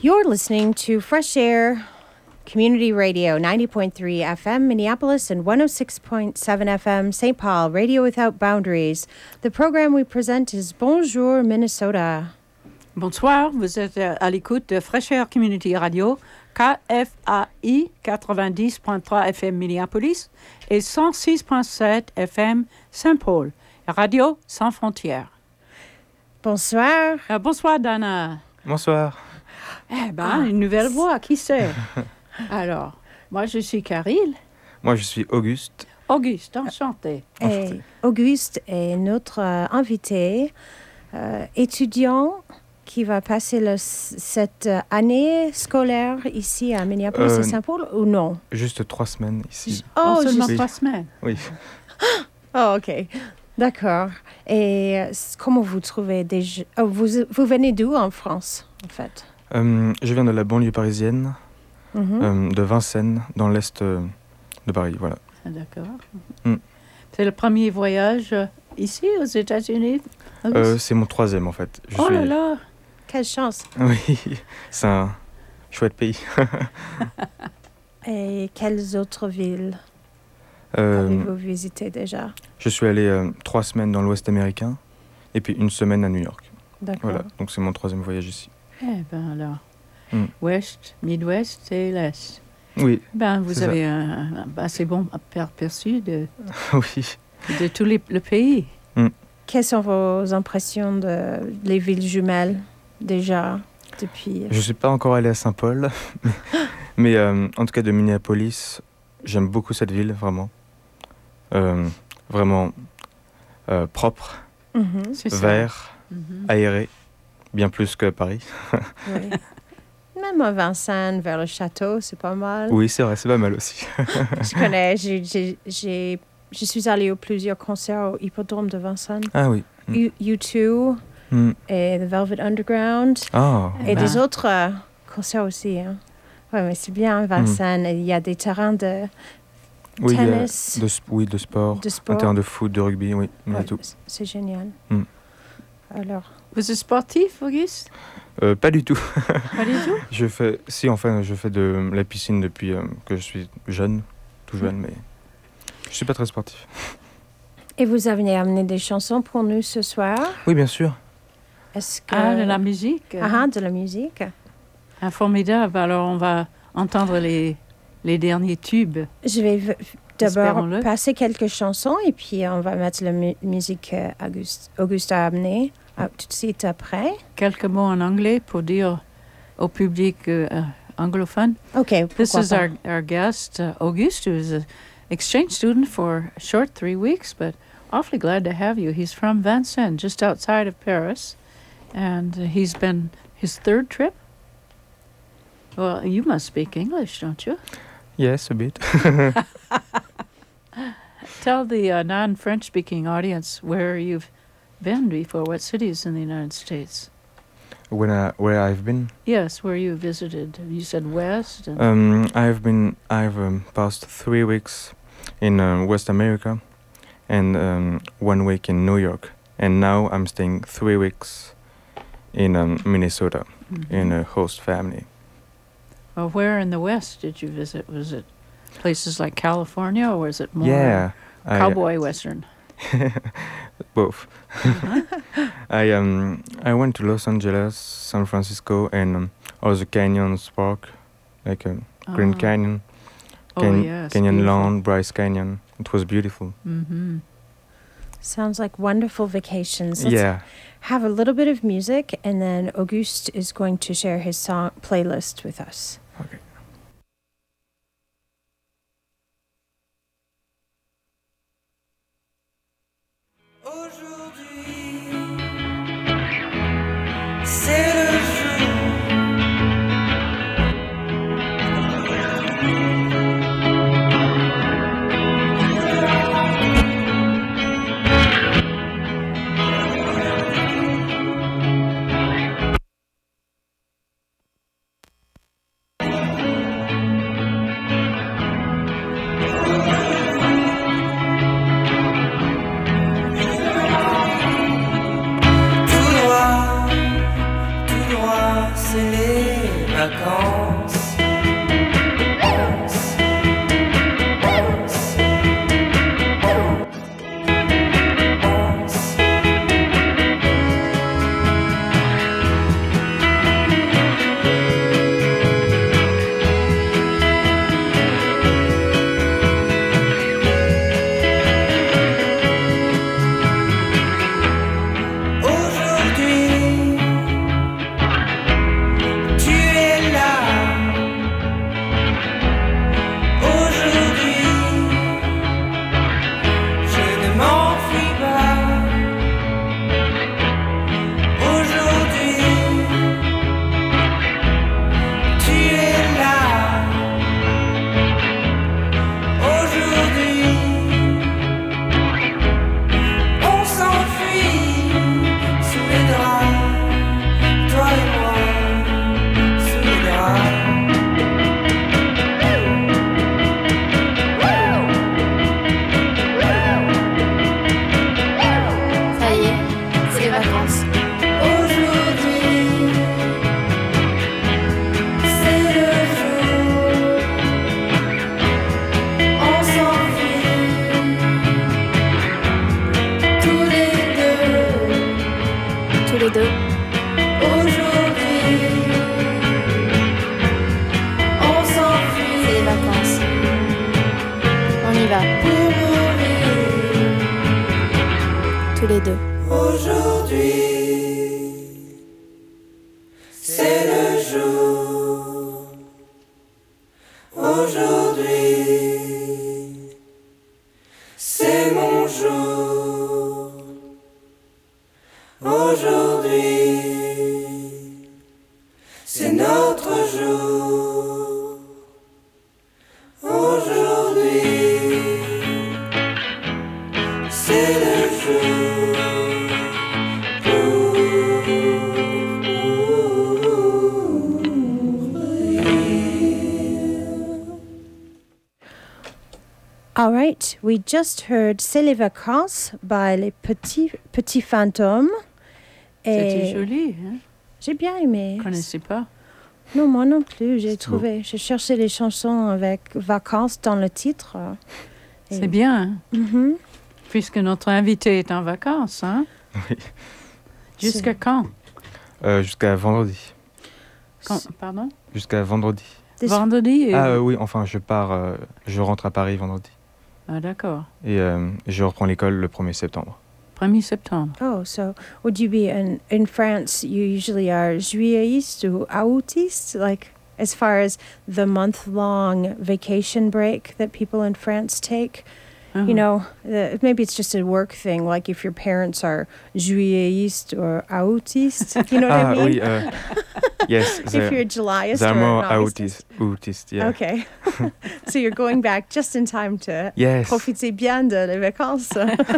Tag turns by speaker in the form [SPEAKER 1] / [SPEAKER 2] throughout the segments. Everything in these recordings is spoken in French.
[SPEAKER 1] You're listening to Fresh Air Community Radio, 90.3 FM Minneapolis and 106.7 FM St. Paul, Radio Without Boundaries. The program we present is Bonjour Minnesota.
[SPEAKER 2] Bonsoir, vous êtes à l'écoute de Fresh Air Community Radio, KFAI 90.3 FM Minneapolis et 106.7 FM Saint Paul, Radio sans frontières.
[SPEAKER 1] Bonsoir.
[SPEAKER 2] Bonsoir, Dana.
[SPEAKER 3] Bonsoir.
[SPEAKER 2] Eh bien, une nouvelle voix, qui c'est? Alors, moi, je suis Caril.
[SPEAKER 3] Moi, je suis Auguste.
[SPEAKER 2] Auguste, enchanté.
[SPEAKER 1] Et Auguste est notre invité, étudiant qui va passer cette année scolaire ici à Minneapolis et Saint-Paul, ou non?
[SPEAKER 3] Juste 3 semaines ici.
[SPEAKER 2] Oh, seulement 3 semaines?
[SPEAKER 3] Oui.
[SPEAKER 1] Oh, OK. D'accord. Et comment vous trouvez déjà... Oh, vous venez d'où en France, en fait?
[SPEAKER 3] Je viens de la banlieue parisienne, de Vincennes, dans l'est de Paris, voilà.
[SPEAKER 2] D'accord. C'est le premier voyage ici, aux États-Unis?
[SPEAKER 3] C'est mon 3e, en fait.
[SPEAKER 2] Là là!
[SPEAKER 1] Quelle chance!
[SPEAKER 3] Oui, c'est un chouette pays.
[SPEAKER 1] Et quelles autres villes avez-vous visité déjà?
[SPEAKER 3] Je suis allé 3 semaines dans l'Ouest américain, et puis 1 semaine à New York.
[SPEAKER 1] D'accord.
[SPEAKER 3] Voilà, donc c'est mon 3e voyage ici.
[SPEAKER 2] Eh bien alors, Ouest, Midwest et l'Est.
[SPEAKER 3] Oui.
[SPEAKER 2] Ben, vous avez un assez bon aperçu de tout le pays.
[SPEAKER 1] Quelles sont vos impressions des villes jumelles, déjà, depuis...
[SPEAKER 3] Je ne suis pas encore allé à Saint-Paul, mais en tout cas de Minneapolis, j'aime beaucoup cette ville, vraiment. Vraiment propre, vert, aéré, bien plus que Paris.
[SPEAKER 1] Oui. Même à Vincennes, vers le château, c'est pas mal.
[SPEAKER 3] Oui, c'est vrai, c'est pas mal aussi.
[SPEAKER 1] Je connais, je suis allée à plusieurs concerts au Hippodrome de Vincennes.
[SPEAKER 3] Ah oui.
[SPEAKER 1] U2 et The Velvet Underground. Et des autres concerts aussi. Hein. Oui, mais c'est bien, Vincennes. Il y a des terrains de tennis.
[SPEAKER 3] De sport. Un terrain de foot, de rugby, oui.
[SPEAKER 1] Ouais,
[SPEAKER 3] tout.
[SPEAKER 1] C'est génial. Alors...
[SPEAKER 2] Vous êtes sportif, Auguste?
[SPEAKER 3] Pas du tout.
[SPEAKER 2] Pas du tout?
[SPEAKER 3] je fais de la piscine depuis que je suis jeune, tout jeune, mais je suis pas très sportif.
[SPEAKER 1] Et vous avez amené des chansons pour nous ce soir?
[SPEAKER 3] Oui, bien sûr.
[SPEAKER 1] Est-ce que...
[SPEAKER 2] de la musique?
[SPEAKER 1] De la musique.
[SPEAKER 2] Formidable. Alors, on va entendre les derniers tubes.
[SPEAKER 1] Je vais d'abord passer quelques chansons et puis on va mettre la musique qu'Auguste a amenée tout de suite après.
[SPEAKER 2] Quelques mots en anglais pour dire au public anglophone.
[SPEAKER 1] Okay,
[SPEAKER 2] This is our guest, Auguste, who's an exchange student for a short 3 weeks, but awfully glad to have you. He's from Vincennes, just outside of Paris, and he's been his 3rd trip. Well, you must speak English, don't you?
[SPEAKER 3] Yes, a bit.
[SPEAKER 2] Tell the non-French-speaking audience where you've been before. What cities in the United States?
[SPEAKER 3] Where I've been?
[SPEAKER 2] Yes, where you visited. You said West.
[SPEAKER 3] I've passed 3 weeks in West America, and 1 week in New York, and now I'm staying 3 weeks in Minnesota in a host family.
[SPEAKER 2] Well, where in the West did you visit? Was it places like California, or was it more cowboy Western?
[SPEAKER 3] Both. I went to Los Angeles, San Francisco, and other canyons park, like Grand Canyon, Canyon Lawn, Bryce Canyon. It was beautiful.
[SPEAKER 1] Sounds like wonderful vacations. Let's have a little bit of music, and then Auguste is going to share his song playlist with us.
[SPEAKER 3] Okay.
[SPEAKER 4] C'est le jour. vacances.
[SPEAKER 1] All right, we just heard C'est les vacances by les petits fantômes.
[SPEAKER 2] C'était joli, hein?
[SPEAKER 1] J'ai bien aimé.
[SPEAKER 2] Je ne connaissais pas.
[SPEAKER 1] Non, moi non plus, j'ai trouvé. J'ai cherché les chansons avec vacances dans le titre.
[SPEAKER 2] C'est bien, hein?
[SPEAKER 1] Mm-hmm.
[SPEAKER 2] Puisque notre invité est en vacances, hein?
[SPEAKER 3] Oui.
[SPEAKER 2] Jusqu'à quand?
[SPEAKER 3] Jusqu'à vendredi.
[SPEAKER 2] Pardon?
[SPEAKER 3] Jusqu'à vendredi.
[SPEAKER 2] Vendredi?
[SPEAKER 3] Oui, enfin, je rentre à Paris vendredi.
[SPEAKER 2] Ah, d'accord.
[SPEAKER 3] Et je reprends l'école le 1er septembre.
[SPEAKER 2] 1er septembre.
[SPEAKER 1] Oh, so would you be in France, you usually are juilletiste or aoûtiste, like as far as the month-long vacation break that people in France take?
[SPEAKER 2] Uh-huh.
[SPEAKER 1] You know, maybe it's just a work thing, like if your parents are juilletiste or aoûtiste, you know what I mean?
[SPEAKER 3] Oui, yes.
[SPEAKER 1] If you're a Julyist
[SPEAKER 3] they're
[SPEAKER 1] or
[SPEAKER 3] more
[SPEAKER 1] an
[SPEAKER 3] autist, yeah.
[SPEAKER 1] Okay. So you're going back just in time to
[SPEAKER 3] Yes.
[SPEAKER 1] profiter bien de les vacances.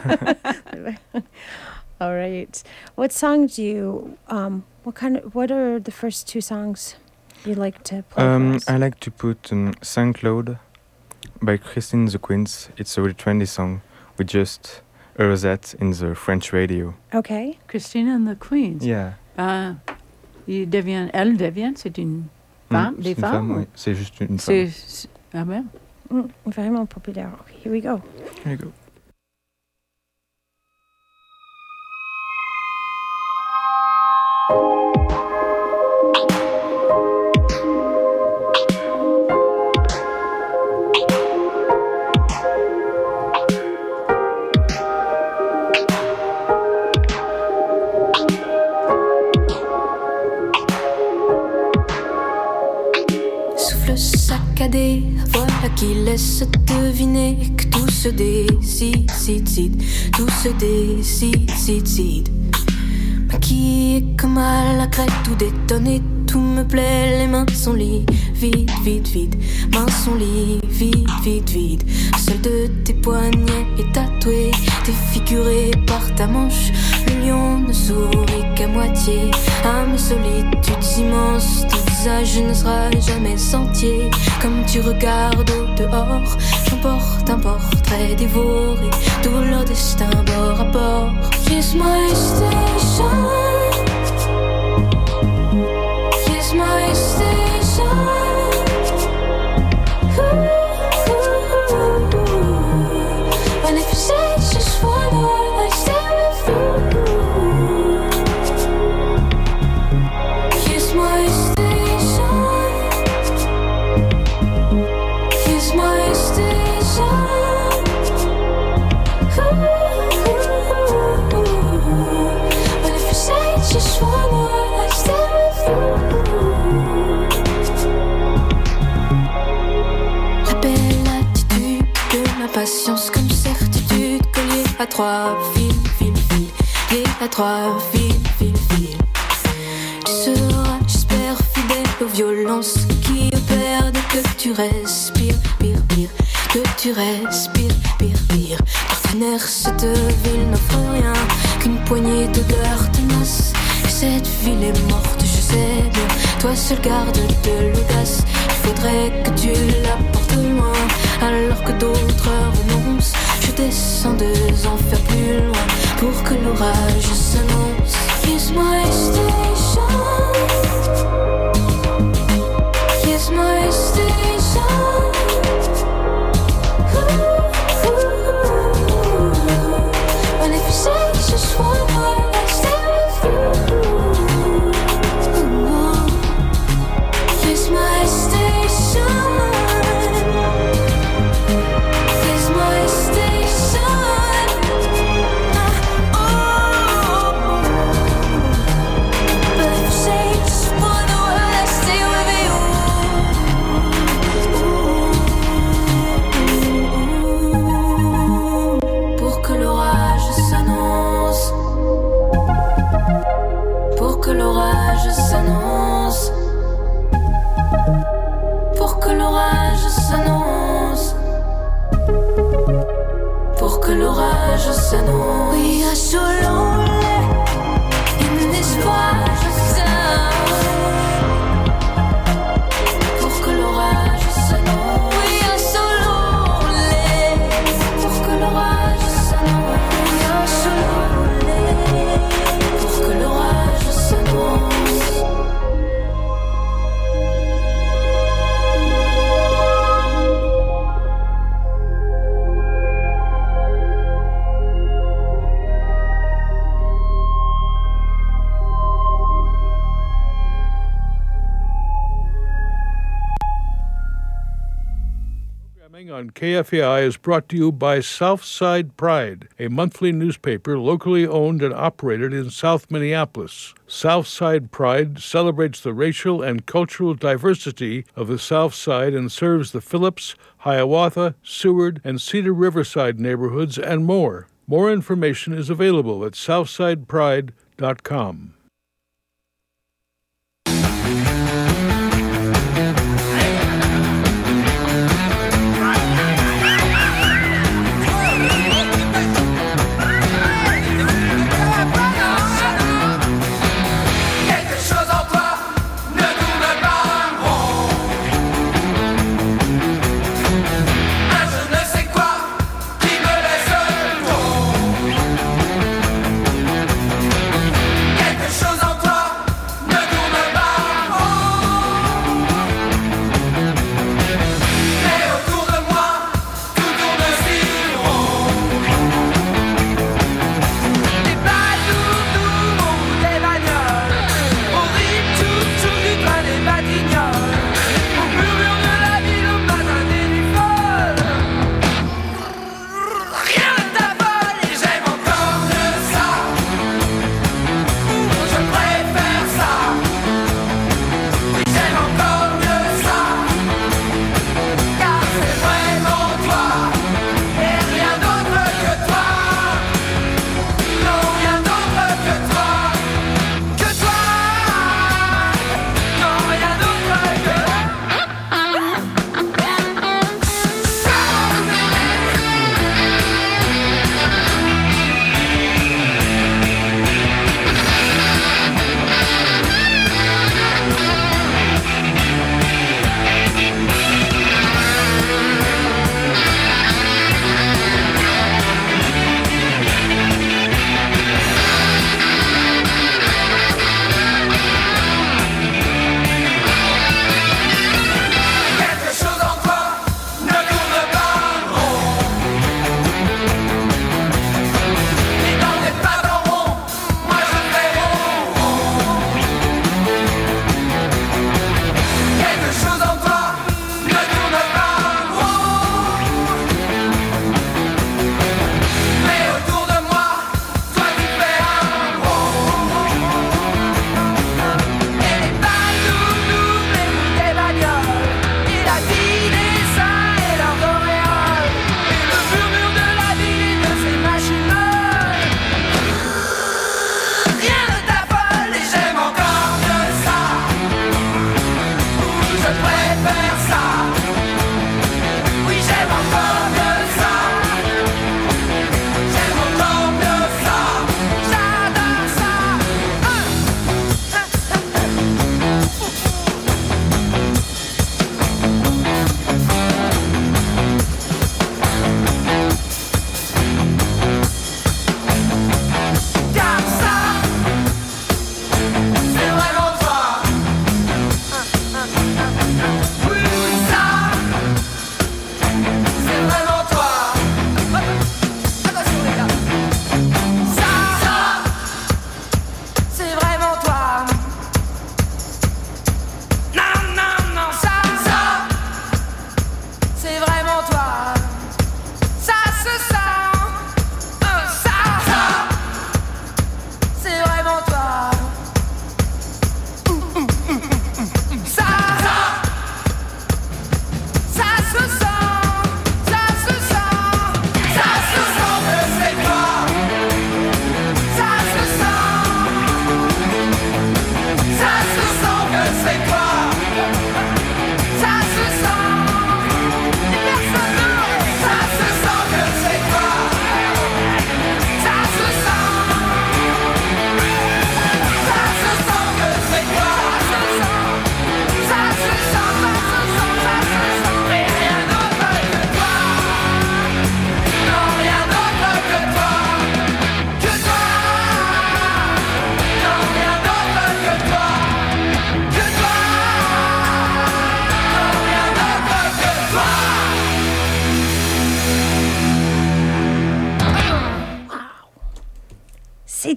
[SPEAKER 1] All right. What song do you, what are the first two songs you like to play for us?
[SPEAKER 3] I like to put Saint-Claude by Christine the Queens. It's a really trendy song. We just heard that in the French radio.
[SPEAKER 1] Okay.
[SPEAKER 2] Christine and the Queens.
[SPEAKER 3] Yeah.
[SPEAKER 2] Elle devient, c'est une femme, des
[SPEAKER 3] c'est une
[SPEAKER 2] femmes?
[SPEAKER 3] femme, oui. C'est juste une femme.
[SPEAKER 2] Ah ben?
[SPEAKER 1] Vraiment populaire. Okay, here we go.
[SPEAKER 3] Here you go.
[SPEAKER 5] Voilà qui laisse deviner que tout se décide, tout se décide. Maquillée comme à la crête, tout détonné, tout me plaît. Les mains sont liées, vide. Mains sont liées, vide. Seul de tes poignets est tatoué, défiguré par ta manche. Le lion ne sourit qu'à moitié. À mes solitudes immenses, ton visage ne sera jamais entier. Comme tu regardes au dehors, j'emporte un portrait dévoré, tout leur destin bord à bord. Kiss my station, kiss my station. just wanna stay with you. La belle attitude de ma patience comme certitude colliée à trois fils, liée à trois fils. Tu seras, j'espère, fidèle aux violences qui opèrent dès que tu respires, pire, que tu respires, pire. Partenaire, cette ville n'offre rien qu'une poignée d'odeurs tenaces. Et cette ville est morte, je sais bien. Toi seul garde de l'audace. Il faudrait que tu la portes loin, alors que d'autres renoncent. Je descends 2 enfers plus loin pour que l'orage s'annonce. Here's my station. Here's my station. And if you say just one word, I'll stay with you. Here's my station. Here's my station. But if you say just one word, I'll stay with you. Pour que l'orage s'annonce. Pour que l'orage s'annonce. Pour que l'orage s'annonce. Pour que l'orage s'annonce. We are so lonely in this fire sound. Pour que l'orage s'annonce. We are so lonely. Pour que l'orage s'annonce. We are so lonely. Pour que l'orage s'annonce.
[SPEAKER 6] Programming on KFAI is brought to you by Southside Pride, a monthly newspaper locally owned and operated in South Minneapolis. Southside Pride celebrates the racial and cultural diversity of the South Side and serves the Phillips, Hiawatha, Seward, and Cedar Riverside neighborhoods and more. More information is available at southsidepride.com.
[SPEAKER 4] Quelque chose en toi ne tourne pas rond. Un je ne sais quoi qui me laisse tomber. Quelque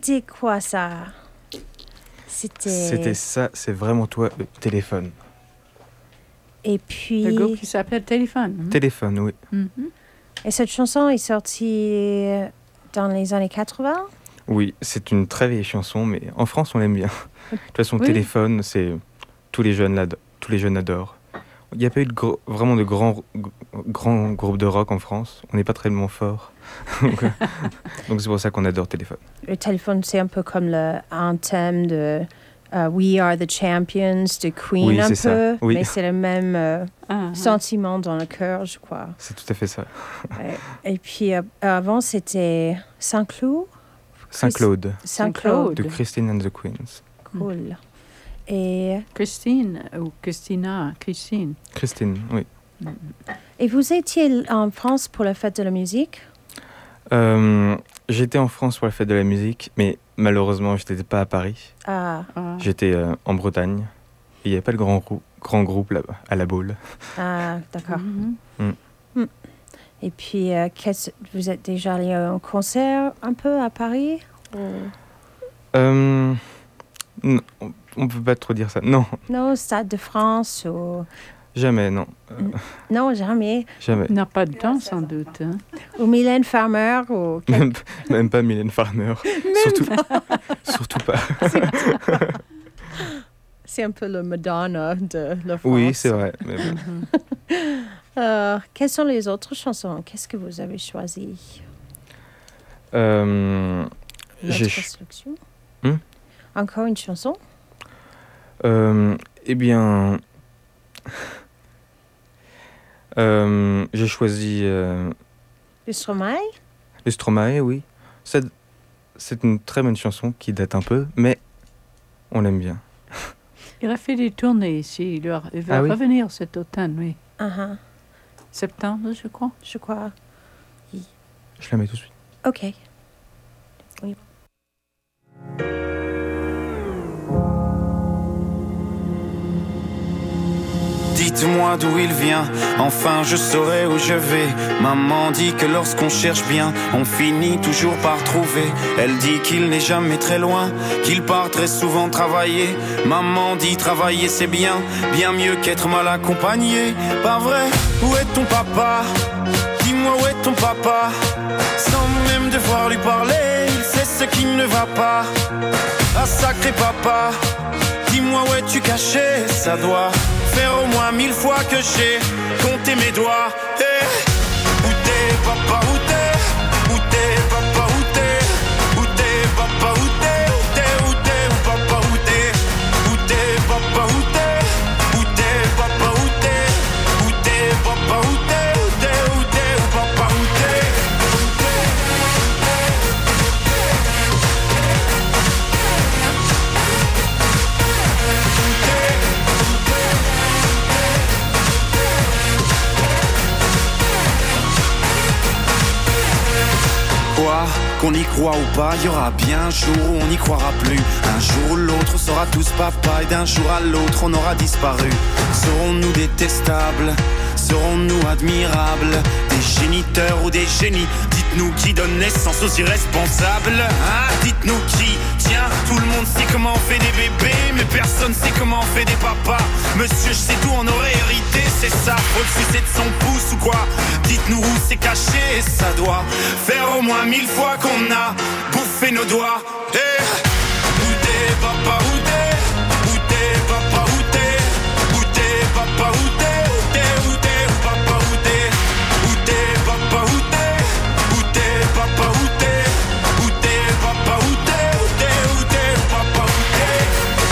[SPEAKER 1] C'était quoi ça?
[SPEAKER 3] C'était ça, c'est vraiment toi, le téléphone.
[SPEAKER 1] Et puis...
[SPEAKER 2] Le groupe qui s'appelle Téléphone.
[SPEAKER 3] Téléphone, oui.
[SPEAKER 1] Et cette chanson est sortie dans les années 80?
[SPEAKER 3] Oui, c'est une très vieille chanson, mais en France, on l'aime bien. De toute façon,
[SPEAKER 2] Oui.
[SPEAKER 3] Téléphone, tous les jeunes adorent. Il n'y a pas eu vraiment de grands groupes de rock en France. On n'est pas tellement fort. Donc c'est pour ça qu'on adore Téléphone.
[SPEAKER 1] Le téléphone, c'est un peu comme le anthem de We Are the Champions de Queen,
[SPEAKER 3] Oui,
[SPEAKER 1] un
[SPEAKER 3] c'est
[SPEAKER 1] peu.
[SPEAKER 3] ça, oui.
[SPEAKER 1] Mais c'est le même
[SPEAKER 2] Ah,
[SPEAKER 1] sentiment dans le cœur, je crois.
[SPEAKER 3] C'est tout à fait ça.
[SPEAKER 1] Ouais. Et puis avant, c'était Saint-Cloud.
[SPEAKER 3] Saint-Claude,
[SPEAKER 1] Saint-Claude.
[SPEAKER 3] de Christine and the Queens.
[SPEAKER 1] Cool. Et
[SPEAKER 2] Christine ou Christina. Christine.
[SPEAKER 3] Christine, oui.
[SPEAKER 1] vous étiez en France pour la fête de la musique?
[SPEAKER 3] J'étais en France pour la fête de la musique, mais malheureusement, je n'étais pas à Paris.
[SPEAKER 1] Ah,
[SPEAKER 3] J'étais en Bretagne. Et il n'y avait pas de grand groupe là-bas, à la Baule.
[SPEAKER 1] d'accord.
[SPEAKER 2] Mhm.
[SPEAKER 1] Et puis, vous êtes déjà allé à un concert un peu à Paris?
[SPEAKER 3] Non, on ne peut pas trop dire ça. Non,
[SPEAKER 1] Non, Stade de France ou...
[SPEAKER 3] jamais, non.
[SPEAKER 1] Non, jamais.
[SPEAKER 3] Jamais.
[SPEAKER 2] Il n'a pas de temps, sans doute. Hein.
[SPEAKER 1] Ou Mylène Farmer ou...
[SPEAKER 3] Même pas Mylène Farmer. Surtout pas.
[SPEAKER 1] C'est un peu le Madonna de la France.
[SPEAKER 3] Oui, c'est vrai. Mais bon.
[SPEAKER 1] Quelles sont les autres chansons? Qu'est-ce que vous avez choisi?
[SPEAKER 3] J'ai
[SPEAKER 1] Notre
[SPEAKER 3] ch-
[SPEAKER 1] sélection?
[SPEAKER 3] Hmm?
[SPEAKER 1] Encore une chanson?
[SPEAKER 3] Eh bien, j'ai choisi
[SPEAKER 1] Le Stromae?
[SPEAKER 3] le Stromae, oui. C'est une très bonne chanson qui date un peu, mais on l'aime bien.
[SPEAKER 2] Il a fait des tournées ici. Il va
[SPEAKER 3] Ah oui?
[SPEAKER 2] revenir cet automne, oui.
[SPEAKER 1] Uh-huh,
[SPEAKER 2] Septembre, je crois.
[SPEAKER 1] je crois.
[SPEAKER 3] Je la mets tout de suite.
[SPEAKER 1] OK.
[SPEAKER 7] Dites-moi d'où il vient, enfin je saurai où je vais. Maman dit que lorsqu'on cherche bien, on finit toujours par trouver. Elle dit qu'il n'est jamais très loin, qu'il part très souvent travailler. Maman dit travailler c'est bien, bien mieux qu'être mal accompagné. Pas vrai? Où est ton papa? Dis-moi où est ton papa? Sans même devoir lui parler, il sait ce qui ne va pas. Ah sacré papa, dis-moi où es-tu caché? Ça doit faire au moins 1000 fois que j'ai compté mes doigts. Hey. Où t'es papa, où t'es? Où t'es papa, où t'es? Où t'es papa, où t'es? Où t'es, où t'es, où papa, où t'es? Où t'es papa, où t'es? Où t'es papa, où t'es? Où t'es papa, où t'es? Où t'es, où t'es, où papa, où t'es? Quoi qu'on y croit ou pas, il y aura bien un jour où on n'y croira plus. Un jour ou l'autre, on sera tous papa et d'un jour à l'autre, on aura disparu. Serons-nous détestables? Serons-nous admirables? Des géniteurs ou des génies? Dites-nous qui donne naissance aux irresponsables, hein? Dites-nous qui? Tiens, tout le monde sait comment on fait des bébés, mais personne sait comment on fait des papas. Monsieur, je sais tout, on aurait hérité, c'est ça. Faut le sucer de son pouce ou quoi? Dites-nous où c'est caché, ça doit faire au moins 1000 fois qu'on a bouffé nos doigts. Hey. Où t'es papa, où t'es? Où t'es papa, où t'es? Où t'es papa, où t'es? Où t'es, où t'es, où papa, où t'es? Où t'es papa, où t'es? Où t'es papa, où t'es? Où t'es papa, où t'es? Où t'es, où t'es, où papa, où t'es?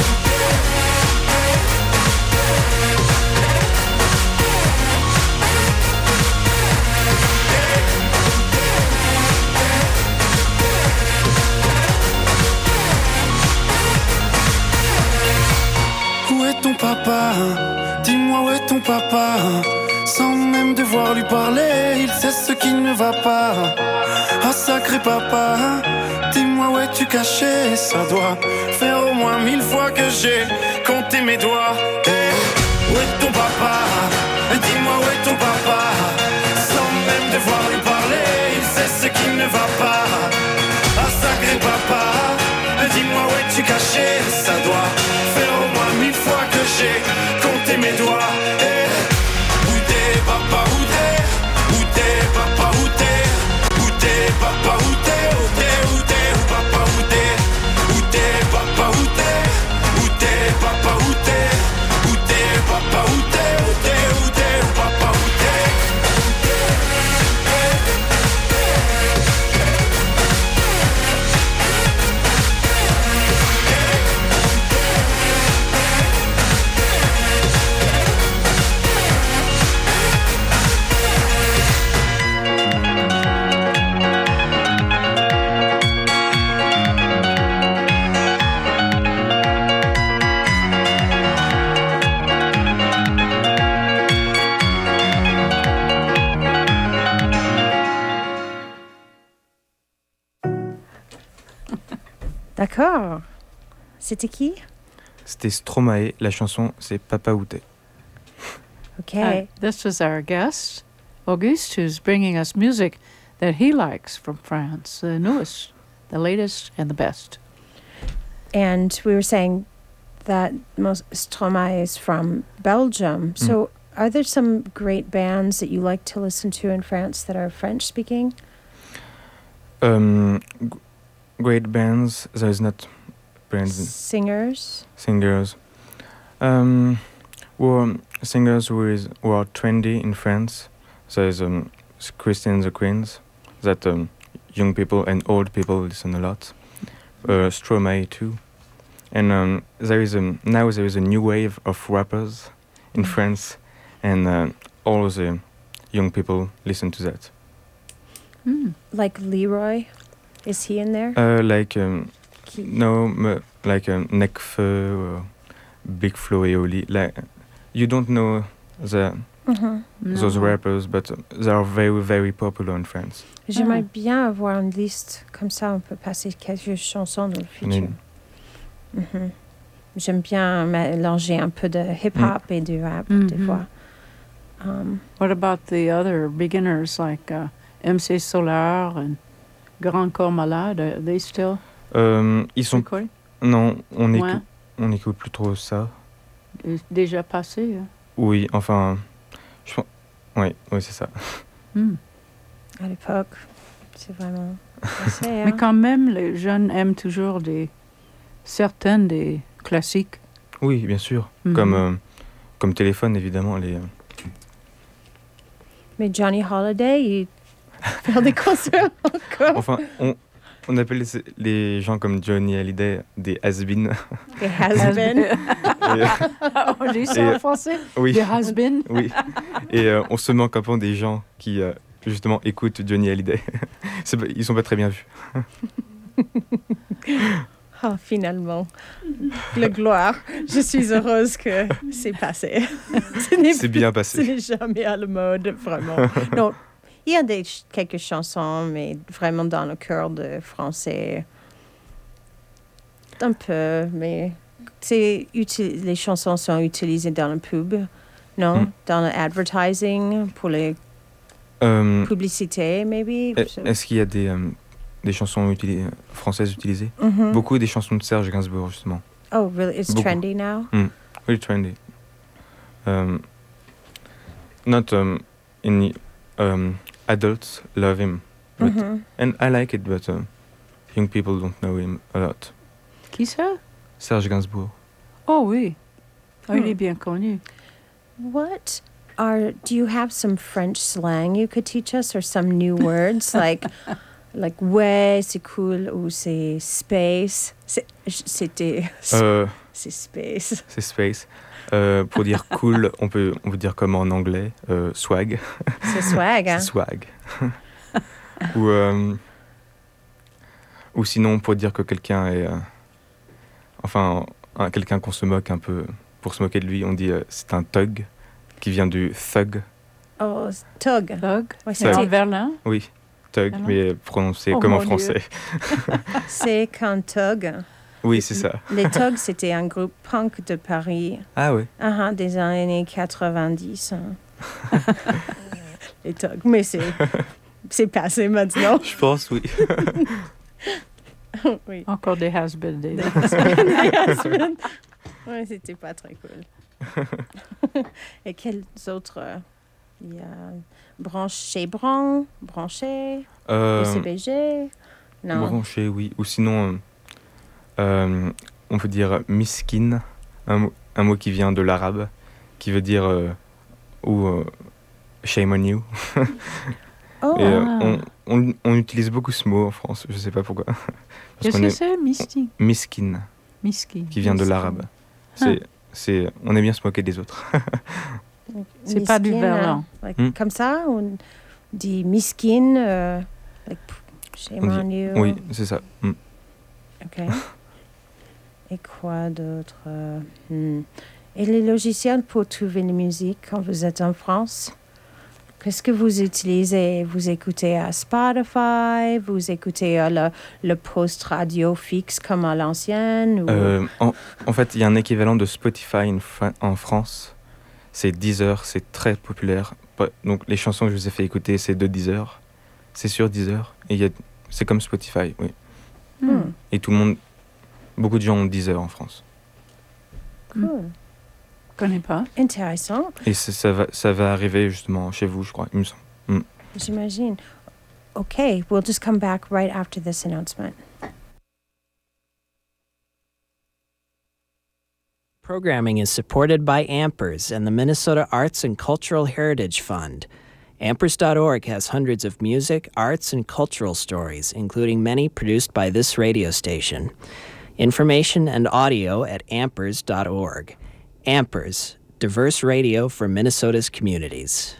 [SPEAKER 7] Où est ton papa? Dis-moi où est ton papa? Sans même devoir lui parler, il sait ce qui ne va pas. Ah sacré papa, dis-moi où es-tu caché? Ça doit faire au moins 1000 fois que j'ai compté mes doigts. Hey. Où est ton papa? Dis-moi où est ton papa? Sans même devoir lui parler, il sait ce qui ne va pas. Ah sacré papa, suis caché, ça doit faire au moins 1000 fois que j'ai compté mes doigts. Où t'es, papa, où t'es? Où t'es, papa, où t'es? Où t'es, papa, où t'es? Où t'es, où t'es, où papa, où t'es? Où t'es, papa, où t'es? Où t'es, papa, où t'es? Où t'es, papa, où t'es? Où t'es, où t'es, où papa, où t'es?
[SPEAKER 1] D'accord. C'était qui?
[SPEAKER 3] C'était Stromae, la chanson c'est Papa où t'es.
[SPEAKER 1] Okay.
[SPEAKER 2] This is our guest, Auguste, who's bringing us music that he likes from France, the newest, the latest, and the best.
[SPEAKER 1] And we were saying that Stromae is from Belgium. So are there some great bands that you like to listen to in France that are French-speaking?
[SPEAKER 3] Great bands, there is not bands.
[SPEAKER 1] Singers?
[SPEAKER 3] Singers. Well, singers who are trendy in France. There is Christine and the Queens, that young people and old people listen a lot. Stromae too. And now there is a new wave of rappers in France, and all the young people listen to that.
[SPEAKER 1] Like Leroy? Is he in there?
[SPEAKER 3] Like Nekfeu or Big Flo et Oli. Like, you don't know those rappers, but they are very, very popular in France.
[SPEAKER 1] J'aimerais bien avoir une liste, comme ça on peut passer quelques chansons dans le futur. J'aime bien mélanger un peu de hip-hop et du rap, des fois.
[SPEAKER 2] What about the other beginners like MC Solar and Grand Corps Malade? Are they still
[SPEAKER 3] Ils sont...
[SPEAKER 2] recording?
[SPEAKER 3] Non, on écoute plus trop ça.
[SPEAKER 2] Déjà passé?
[SPEAKER 3] Oui, enfin... Oui, c'est ça.
[SPEAKER 1] À l'époque, c'est vraiment assez,
[SPEAKER 2] Mais quand même, les jeunes aiment toujours certaines des classiques.
[SPEAKER 3] Oui, bien sûr. Comme Téléphone, évidemment.
[SPEAKER 1] Mais Johnny Holiday, il fait des concerts encore.
[SPEAKER 3] Enfin, on appelle les gens comme Johnny Hallyday des has-been.
[SPEAKER 1] Des has-been.
[SPEAKER 2] On dit ça en français?
[SPEAKER 3] Oui.
[SPEAKER 2] Des has-been?
[SPEAKER 3] Oui. Et on se moque un peu des gens qui, justement, écoutent Johnny Hallyday. Ils sont pas très bien vus.
[SPEAKER 1] Ah, finalement. Le gloire. Je suis heureuse que c'est passé.
[SPEAKER 3] C'est bien passé.
[SPEAKER 1] Ce n'est jamais à la mode, vraiment. Non, il y a quelques chansons, mais vraiment dans le cœur de français. Un peu, mais les chansons sont utilisées dans le pub, non? Dans le advertising, pour les publicités, maybe?
[SPEAKER 3] Est-ce qu'il y a des chansons françaises utilisées? Beaucoup des chansons de Serge Gainsbourg, justement.
[SPEAKER 1] Oh, really? It's
[SPEAKER 3] Beaucoup.
[SPEAKER 1] trendy now?
[SPEAKER 3] Really trendy. Not any adults love him, but, and I like it, but young people don't know him a lot.
[SPEAKER 2] Qui ça?
[SPEAKER 3] Serge Gainsbourg.
[SPEAKER 2] Oh oui. Il est bien connu.
[SPEAKER 1] Do you have some French slang you could teach us, or some new words like ouais, c'est cool, ou c'est space? C'est space.
[SPEAKER 3] C'est space. Pour dire cool, on peut dire comme en anglais, swag.
[SPEAKER 1] C'est swag, hein?
[SPEAKER 3] C'est swag. Ou sinon, pour dire que quelqu'un est... quelqu'un qu'on se moque un peu, pour se moquer de lui, on dit c'est un thug, qui vient du thug.
[SPEAKER 1] Oh, thug.
[SPEAKER 2] Thug?
[SPEAKER 1] Ouais,
[SPEAKER 2] c'est en Verlan?
[SPEAKER 3] Oui, thug,
[SPEAKER 2] Verlan?
[SPEAKER 3] mais prononcé comme en français.
[SPEAKER 1] C'est qu'un thug.
[SPEAKER 3] Oui, c'est ça.
[SPEAKER 1] Les Thugs, c'était un groupe punk de Paris.
[SPEAKER 3] Ah oui.
[SPEAKER 1] Des années 90. Les Thugs. Mais c'est passé maintenant.
[SPEAKER 3] Je pense, oui.
[SPEAKER 1] Oui.
[SPEAKER 2] Encore des has-been. Des...
[SPEAKER 1] Oui, c'était pas très cool. Et quels autres il y a Branché Bran, Branché, BCBG. Non.
[SPEAKER 3] Branché, oui. Ou sinon, on peut dire miskin, un mot qui vient de l'arabe, qui veut dire shame on you.
[SPEAKER 1] Oh.
[SPEAKER 3] Et on utilise beaucoup ce mot en France, je sais pas pourquoi.
[SPEAKER 2] Qu'est-ce que c'est, mystique?
[SPEAKER 3] Miskin,
[SPEAKER 2] Miski.
[SPEAKER 3] qui vient de l'arabe. On aime bien se moquer des autres.
[SPEAKER 2] C'est pas du verlan.
[SPEAKER 1] Comme ça, on dit miskin, shame on you.
[SPEAKER 3] Oui, c'est ça.
[SPEAKER 1] Ok. Et quoi d'autre? Et les logiciels pour trouver la musique quand vous êtes en France? Qu'est-ce que vous utilisez? Vous écoutez à Spotify? Vous écoutez le post radio fixe comme à l'ancienne? Ou...
[SPEAKER 3] En fait, il y a un équivalent de Spotify en France. C'est Deezer, c'est très populaire. Donc les chansons que je vous ai fait écouter, c'est de Deezer. C'est sur Deezer. Et c'est comme Spotify, oui. Et tout le monde, beaucoup de gens ont Deezer en France.
[SPEAKER 1] Cool.
[SPEAKER 2] Je connais pas.
[SPEAKER 1] Intéressant.
[SPEAKER 3] Et ça va arriver justement chez vous, je crois, il me semble.
[SPEAKER 1] J'imagine. Okay, we'll just come back right after this announcement.
[SPEAKER 8] Programming is supported by AMPERS and the Minnesota Arts and Cultural Heritage Fund. AMPERS.org has hundreds of music, arts, and cultural stories, including many produced by this radio station. Information and audio at AMPERS.org. AMPERS, diverse radio for Minnesota's communities.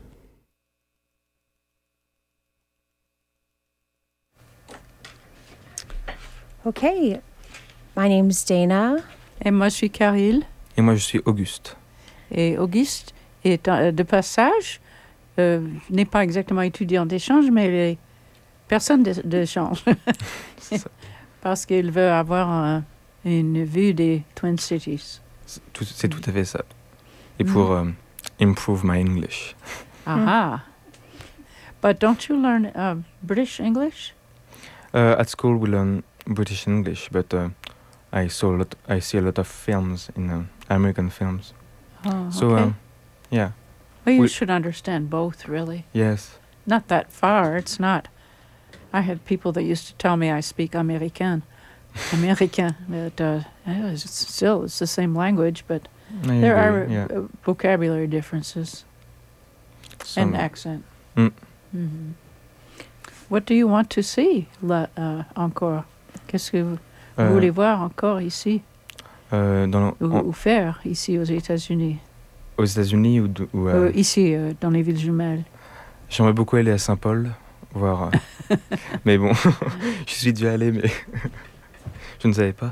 [SPEAKER 1] Okay, my name's Dana.
[SPEAKER 2] Et moi, je suis Caril.
[SPEAKER 3] Et moi, je suis Auguste.
[SPEAKER 2] Et Auguste est de passage, n'est pas exactement étudiant d'échange, mais il est personne d'échange. Parce qu'il veut avoir une vue des Twin Cities.
[SPEAKER 3] C'est tout à fait ça. Et pour improve my English.
[SPEAKER 2] Aha. But don't you learn British English?
[SPEAKER 3] At school we learn British English, but I see a lot of films in American films.
[SPEAKER 2] Oh,
[SPEAKER 3] so
[SPEAKER 2] okay.
[SPEAKER 3] Yeah.
[SPEAKER 2] Well, you should understand both, really.
[SPEAKER 3] Yes.
[SPEAKER 2] Not that far. It's not. I had people that used to tell me I speak American, but it's the same language, but there are vocabulary differences and accent. Mm-hmm. What do you want to see encore? Qu'est-ce que vous voulez voir encore ici? Ou faire ici aux États-Unis?
[SPEAKER 3] Aux États-Unis ou
[SPEAKER 2] ici, dans les villes jumelles.
[SPEAKER 3] J'aimerais beaucoup aller à Saint-Paul, voir. Mais bon, je suis déjà allé, mais je ne savais pas.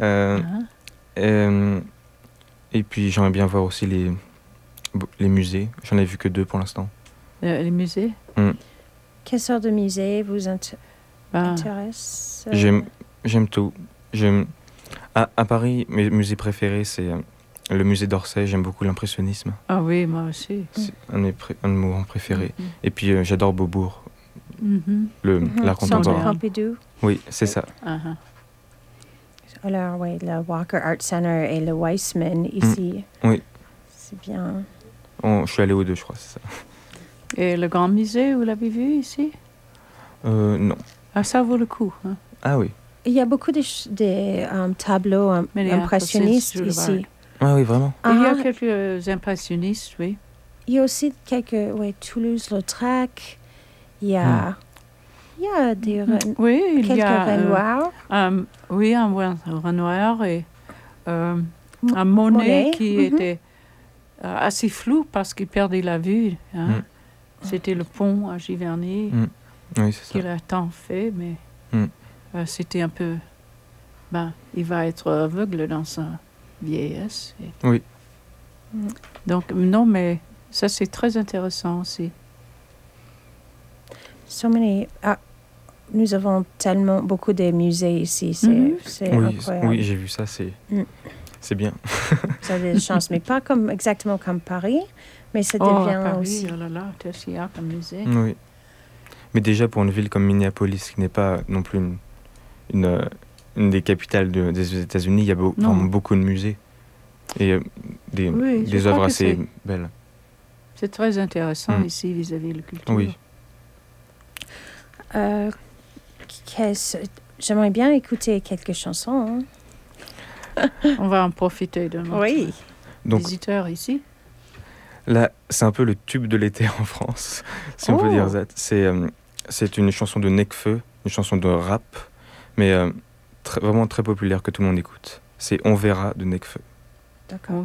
[SPEAKER 3] Et puis j'aimerais bien voir aussi les musées. J'en ai vu que 2 pour l'instant.
[SPEAKER 2] Les musées?
[SPEAKER 1] Quelle sorte de musée vous intéresse?
[SPEAKER 3] J'aime tout. À Paris, mes musées préférés, c'est le musée d'Orsay. J'aime beaucoup l'impressionnisme.
[SPEAKER 2] Ah oui, moi aussi.
[SPEAKER 3] C'est un de mes grands préférés. Et puis j'adore Beaubourg, l'art
[SPEAKER 1] Centre
[SPEAKER 3] contemporain.
[SPEAKER 1] Pompidou.
[SPEAKER 3] Oui, c'est ça.
[SPEAKER 1] Alors, oui, le Walker Art Center et le Weissman ici.
[SPEAKER 3] Oui.
[SPEAKER 1] C'est bien.
[SPEAKER 3] Je suis allé aux 2, je crois, c'est ça.
[SPEAKER 2] Et le grand musée, vous l'avez vu ici?
[SPEAKER 3] Non.
[SPEAKER 2] Ah, ça vaut le coup. Hein?
[SPEAKER 3] Ah oui.
[SPEAKER 1] Il y a beaucoup de tableaux impressionnistes ici.
[SPEAKER 3] Ah oui, vraiment.
[SPEAKER 2] Il y a quelques impressionnistes, oui.
[SPEAKER 1] Il y a aussi Toulouse-Lautrec. Il y a des quelques Renoir.
[SPEAKER 2] Oui, un Renoir et un Monet qui était assez flou parce qu'il perdait la vue. Hein. C'était le pont à Giverny
[SPEAKER 3] oui, c'est ça.
[SPEAKER 2] qu'il a tant fait, mais c'était un peu... il va être aveugle dans sa vieillesse.
[SPEAKER 3] Oui.
[SPEAKER 2] Donc, non, mais ça, c'est très intéressant aussi.
[SPEAKER 1] Nous avons tellement beaucoup de musées ici. C'est incroyable.
[SPEAKER 3] Oui, j'ai vu ça. C'est bien.
[SPEAKER 1] Ça a des chances, mais pas exactement comme Paris, mais ça devient
[SPEAKER 2] Paris,
[SPEAKER 1] aussi.
[SPEAKER 2] Oh là là, qu'est-ce qu'il y a comme musée?
[SPEAKER 3] Oui. Mais déjà, pour une ville comme Minneapolis, qui n'est pas non plus une des capitales des États-Unis. Il y a vraiment beaucoup de musées et des œuvres assez belles.
[SPEAKER 2] C'est très intéressant ici vis-à-vis de la culture.
[SPEAKER 3] Oui.
[SPEAKER 1] J'aimerais bien écouter quelques chansons.
[SPEAKER 2] On va en profiter de notre visiteur ici.
[SPEAKER 3] Là, c'est un peu le tube de l'été en France, si on peut dire ça. C'est une chanson de Nekfeu, une chanson de rap, mais vraiment très populaire que tout le monde écoute. C'est On verra de Nekfeu.
[SPEAKER 1] D'accord.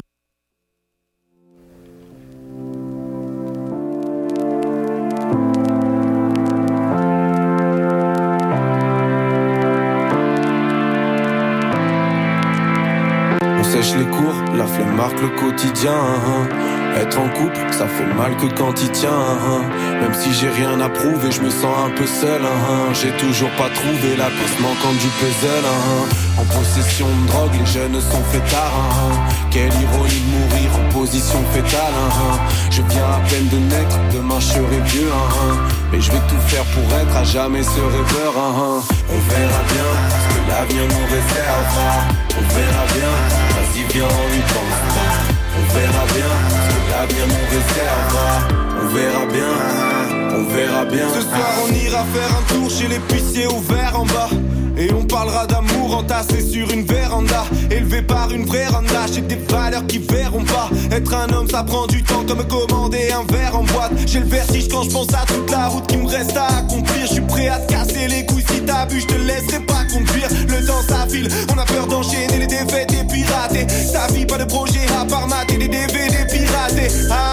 [SPEAKER 9] On sèche les cours, la flemme marque le quotidien. Être en couple, ça fait mal que quand il tient. Même si j'ai rien à prouver, je me sens un peu seul. J'ai toujours pas trouvé la pièce manquante du puzzle. En possession de drogue, les jeunes sont fêtards. Quelle ironie de mourir en position fétale. Je viens à peine de naître, demain je serai vieux. Mais je vais tout faire pour être à jamais ce rêveur. On verra bien ce que l'avenir nous réservera. On verra bien, vas-y viens on y pense pas. On verra bien ce que l'avenir nous réservera. On verra bien, on verra bien. Ce soir on ira faire un tour chez l'épicier ouvert en bas. Et on parlera d'amour entassé sur une véranda. Élevé par une vraie randa. J'ai des valeurs qui verront pas. Être un homme ça prend du temps comme commander un verre en boîte. J'ai le vertige quand je pense à toute la route qui me reste à accomplir. Je suis prêt à te casser les couilles si t'as bu. Je te laisserai pas conduire. Le temps ça file, on a peur d'enchaîner les défaites et pirater. Ta vie pas de projet à part mater des DVD piratés.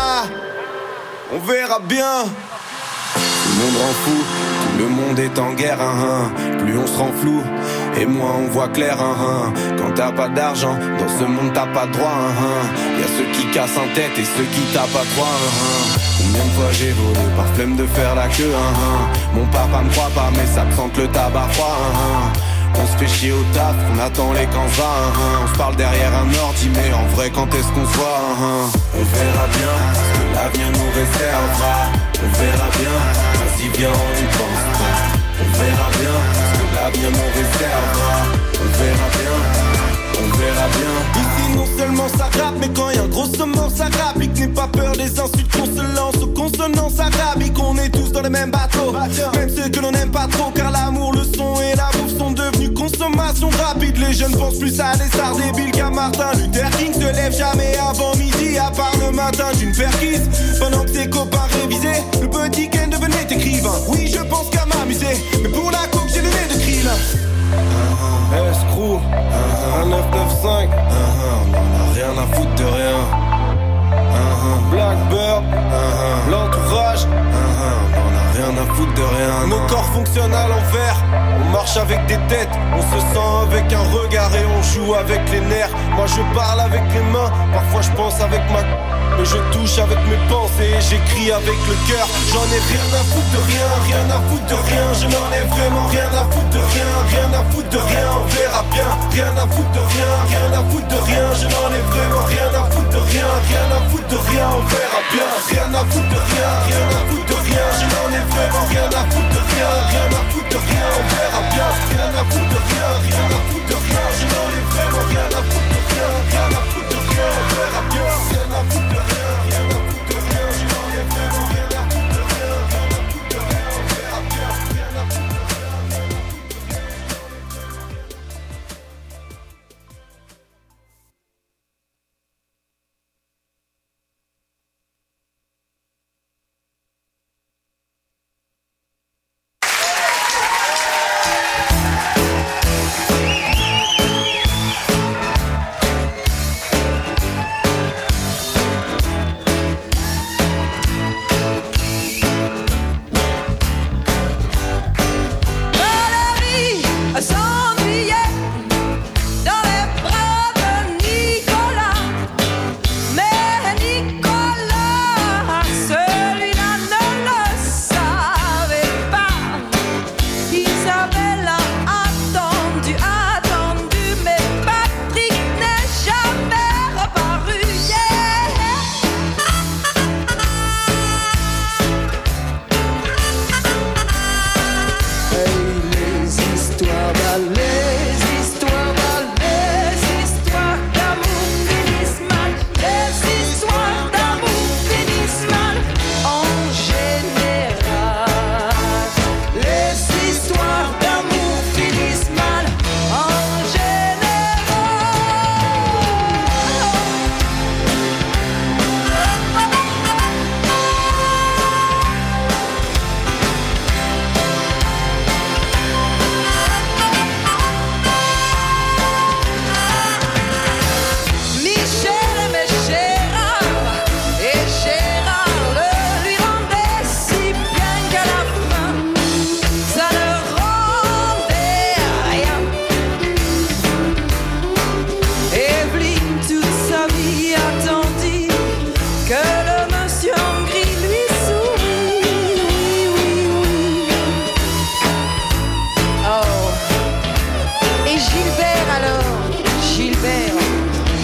[SPEAKER 9] On verra bien. Tout le monde rend fou, tout le monde est en guerre. Plus on se rend flou et moins on voit clair. Quand t'as pas d'argent, dans ce monde t'as pas de droit. Y'a ceux qui cassent en tête et ceux qui tapent à droit. Combien de fois j'ai volé par flemme de faire la queue. Mon papa me croit pas mais ça me sent le tabac froid. On se fait chier au taf, on attend les camps va. On se parle derrière un ordi mais en vrai quand est-ce qu'on se voit. On verra bien ce que l'avenir nous réservera. On verra bien, vas-y viens on y pense pas. On verra bien ce que l'avenir nous réservera. On verra bien, on verra bien. Ici non seulement ça rappe, mais quand y'a un gros semence arabique, n'aie pas peur des insultes qu'on se lance aux consonances arabiques. On est tous dans le même bateau, même ceux que l'on n'aime pas trop. Car l'amour, le son et la bouffe sont devenus consommation rapide. Les jeunes pensent plus à des stars débiles qu'à Martin Luther King. Se lève jamais avant midi, à part le matin d'une perquise. Pendant que ses copains révisaient, le petit Ken devenait écrivain. Oui, je pense qu'à m'amuser, mais pour la coke j'ai le nez de krill. Escrew, 1995, on en a rien à foutre de rien. Blackbird, l'entourage, on en a rien à foutre de rien. Nos corps fonctionnent à l'envers, on marche avec des têtes, on se sent avec un regard et on joue avec les nerfs. Moi je parle avec les mains, parfois je pense avec ma... Mais je touche avec mes pensées et j'écris avec le cœur. J'en ai rien à foutre de rien, rien à foutre de rien. Je n'en ai vraiment rien à foutre de rien, rien à foutre de rien. On verra bien, rien à foutre de rien, rien à foutre de rien. Je n'en ai vraiment rien à foutre de rien, rien à foutre de rien. On verra bien, rien à foutre de rien, rien à foutre de rien. Je n'en ai vraiment rien à foutre de rien, rien à foutre de rien. On verra bien, rien à foutre de rien, rien à foutre de rien. Je n'en ai vraiment rien à foutre de rien, rien à foutre de rien. On verra bien, rien à foutre de rien.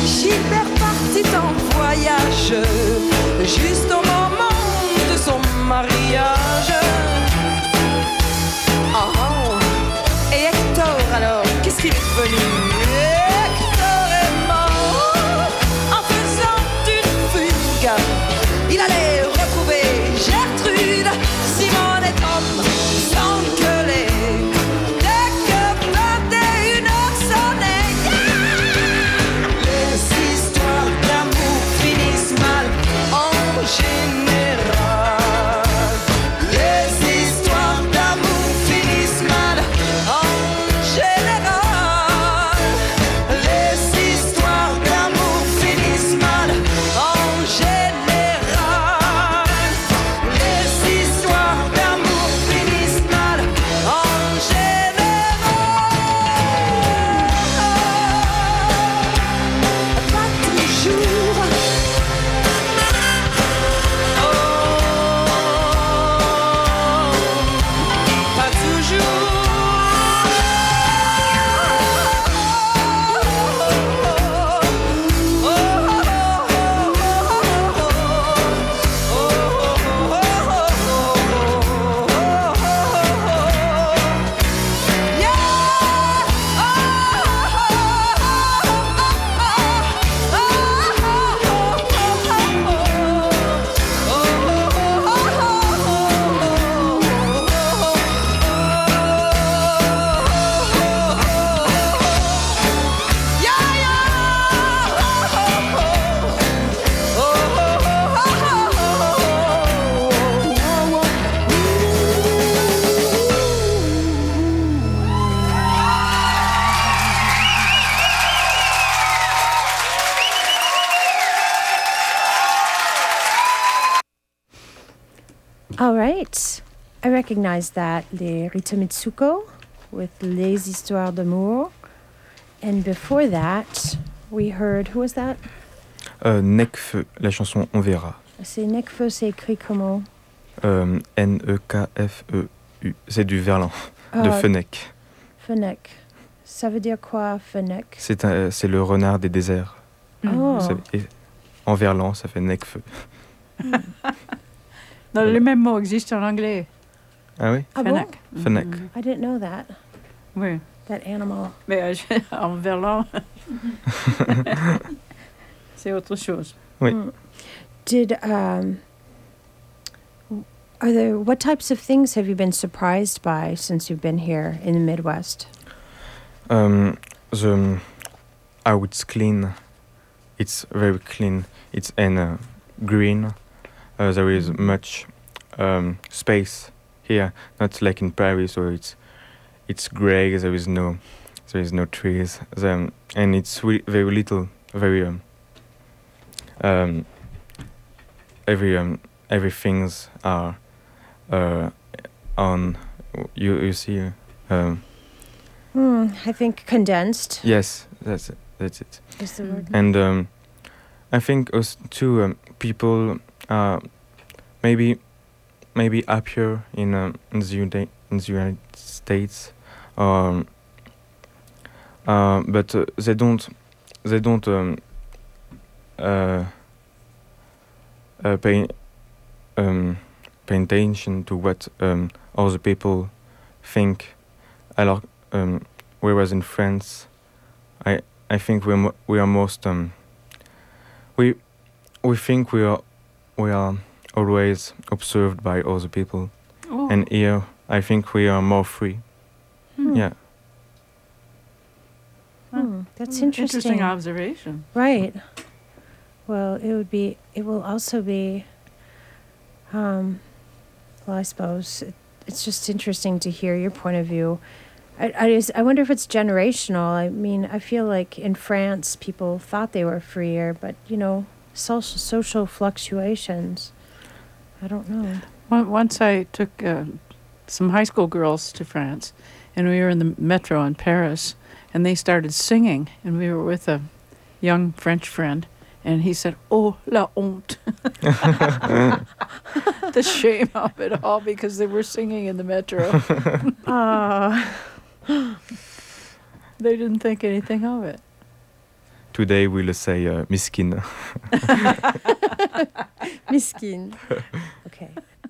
[SPEAKER 10] Gilbert partit en voyage juste au moment de son mariage. Et Hector alors, qu'est-ce qu'il est devenu? Hector est mort en faisant une fugue. Il allait retrouver Gertrude, Simone et Tom s'engueuler. Dès que 21h sonnait, les histoires d'amour finissent mal en général. Les histoires d'amour finissent mal en général. Les histoires d'amour finissent mal en général. Les histoires d'amour finissent mal en général. Pas toujours. Pas
[SPEAKER 1] All right. I recognize that. Les Rita Mitsuko with Les Histoires d'amour. And before that, we heard, who was that?
[SPEAKER 3] Necfeu, la chanson On verra.
[SPEAKER 1] C'est Necfeu, c'est écrit comment?
[SPEAKER 3] Nekfeu. C'est du verlan, de Fenech.
[SPEAKER 1] Fenech. Ça veut dire quoi, Fenech?
[SPEAKER 3] C'est le renard des déserts.
[SPEAKER 1] Oh.
[SPEAKER 3] En verlan, ça fait Necfeu.
[SPEAKER 2] Non, le même mot existe en anglais.
[SPEAKER 3] Ah oui?
[SPEAKER 1] Ah bon?
[SPEAKER 2] Fennec.
[SPEAKER 3] Fennec.
[SPEAKER 1] I didn't know that.
[SPEAKER 2] Oui.
[SPEAKER 1] That animal.
[SPEAKER 2] Mais en verlan, c'est autre chose.
[SPEAKER 3] Oui.
[SPEAKER 1] What types of things have you been surprised by since you've been here in the Midwest?
[SPEAKER 3] How it's clean. It's very clean. It's green. There is much space here, not like in Paris where it's grey. There is no trees. And it's very little. Very everything's are on. You see.
[SPEAKER 1] I think condensed.
[SPEAKER 3] Yes, that's it.
[SPEAKER 1] Is the word.
[SPEAKER 3] And I think us too. People are maybe happier in the United States, but they don't pay attention to what other people think. Alors, whereas in France, I think we are most we think we are always observed by other people, and here I think we are more free. Yeah.
[SPEAKER 1] That's interesting.
[SPEAKER 2] Interesting observation.
[SPEAKER 1] Right. Well, it will also be, well, I suppose it's just interesting to hear your point of view. I wonder if it's generational. I mean, I feel like in France, people thought they were freer, but, social fluctuations. I don't know.
[SPEAKER 2] Once I took some high school girls to France, and we were in the metro in Paris, and they started singing, and we were with a young French friend, and he said, "Oh, la honte." The shame of it all because they were singing in the metro. They didn't think anything of it.
[SPEAKER 3] today we'll say miskin.
[SPEAKER 1] Miskin. Okay.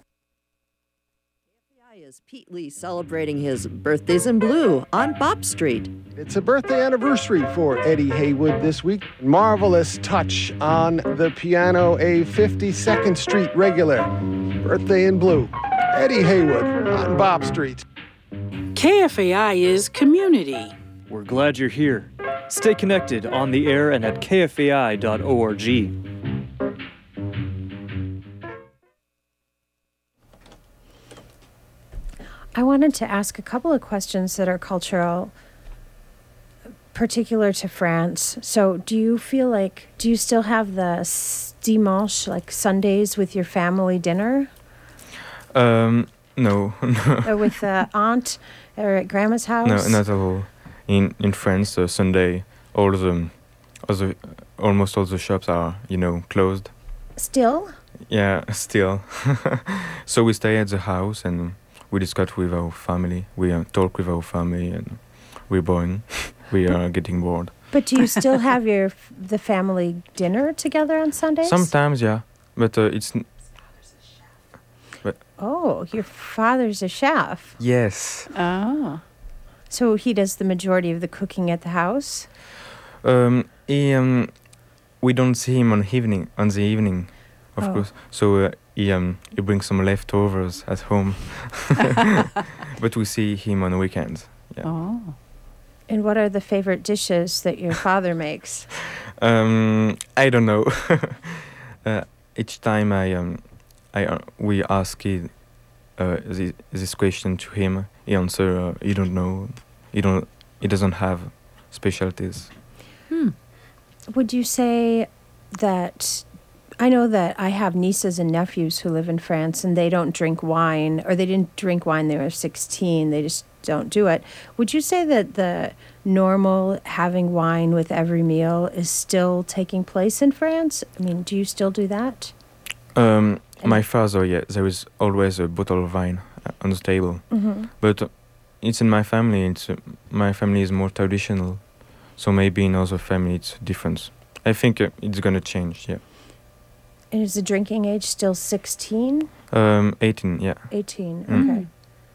[SPEAKER 11] Is Pete Lee celebrating his Birthdays in Blue on Bop Street.
[SPEAKER 12] It's a birthday anniversary for Eddie Haywood this week. Marvelous touch on the piano, a 52nd Street regular. Birthday in Blue. Eddie Haywood on Bop Street.
[SPEAKER 13] KFAI is community.
[SPEAKER 14] We're glad you're here. Stay connected on the air and at kfai.org.
[SPEAKER 1] I wanted to ask a couple of questions that are cultural, particular to France. So do you still have the dimanche, like Sundays with your family dinner?
[SPEAKER 3] No.
[SPEAKER 1] Or with aunt or at grandma's house?
[SPEAKER 3] No, not at all. In France, Sunday, almost all the shops are, closed.
[SPEAKER 1] Still?
[SPEAKER 3] Yeah, still. So we stay at the house and we discuss with our family. We talk with our family, and we're boring. We are getting bored.
[SPEAKER 1] But do you still have the family dinner together on Sundays?
[SPEAKER 3] Sometimes, yeah, but it's.
[SPEAKER 1] Oh, your father's a chef.
[SPEAKER 3] Yes.
[SPEAKER 1] Oh. So he does the majority of the cooking at the house?
[SPEAKER 3] We don't see him on the evening, of course. So he brings some leftovers at home. But we see him on weekends. Yeah.
[SPEAKER 1] Oh. And what are the favorite dishes that your father makes?
[SPEAKER 3] I don't know. Each time we ask this question to him, he answers, he don't know. He doesn't have specialties.
[SPEAKER 1] Would you say that, I know that I have nieces and nephews who live in France and they don't drink wine, or they didn't drink wine when they were 16, they just don't do it. Would you say that the normal having wine with every meal is still taking place in France? I mean, do you still do that?
[SPEAKER 3] My father, yeah, there is always a bottle of wine on the table.
[SPEAKER 1] Mm-hmm.
[SPEAKER 3] But it's in my family. My family is more traditional, so maybe in other family it's different. I think it's gonna change. Yeah.
[SPEAKER 1] And is the drinking age still 16?
[SPEAKER 3] 18. Yeah.
[SPEAKER 1] 18. Okay.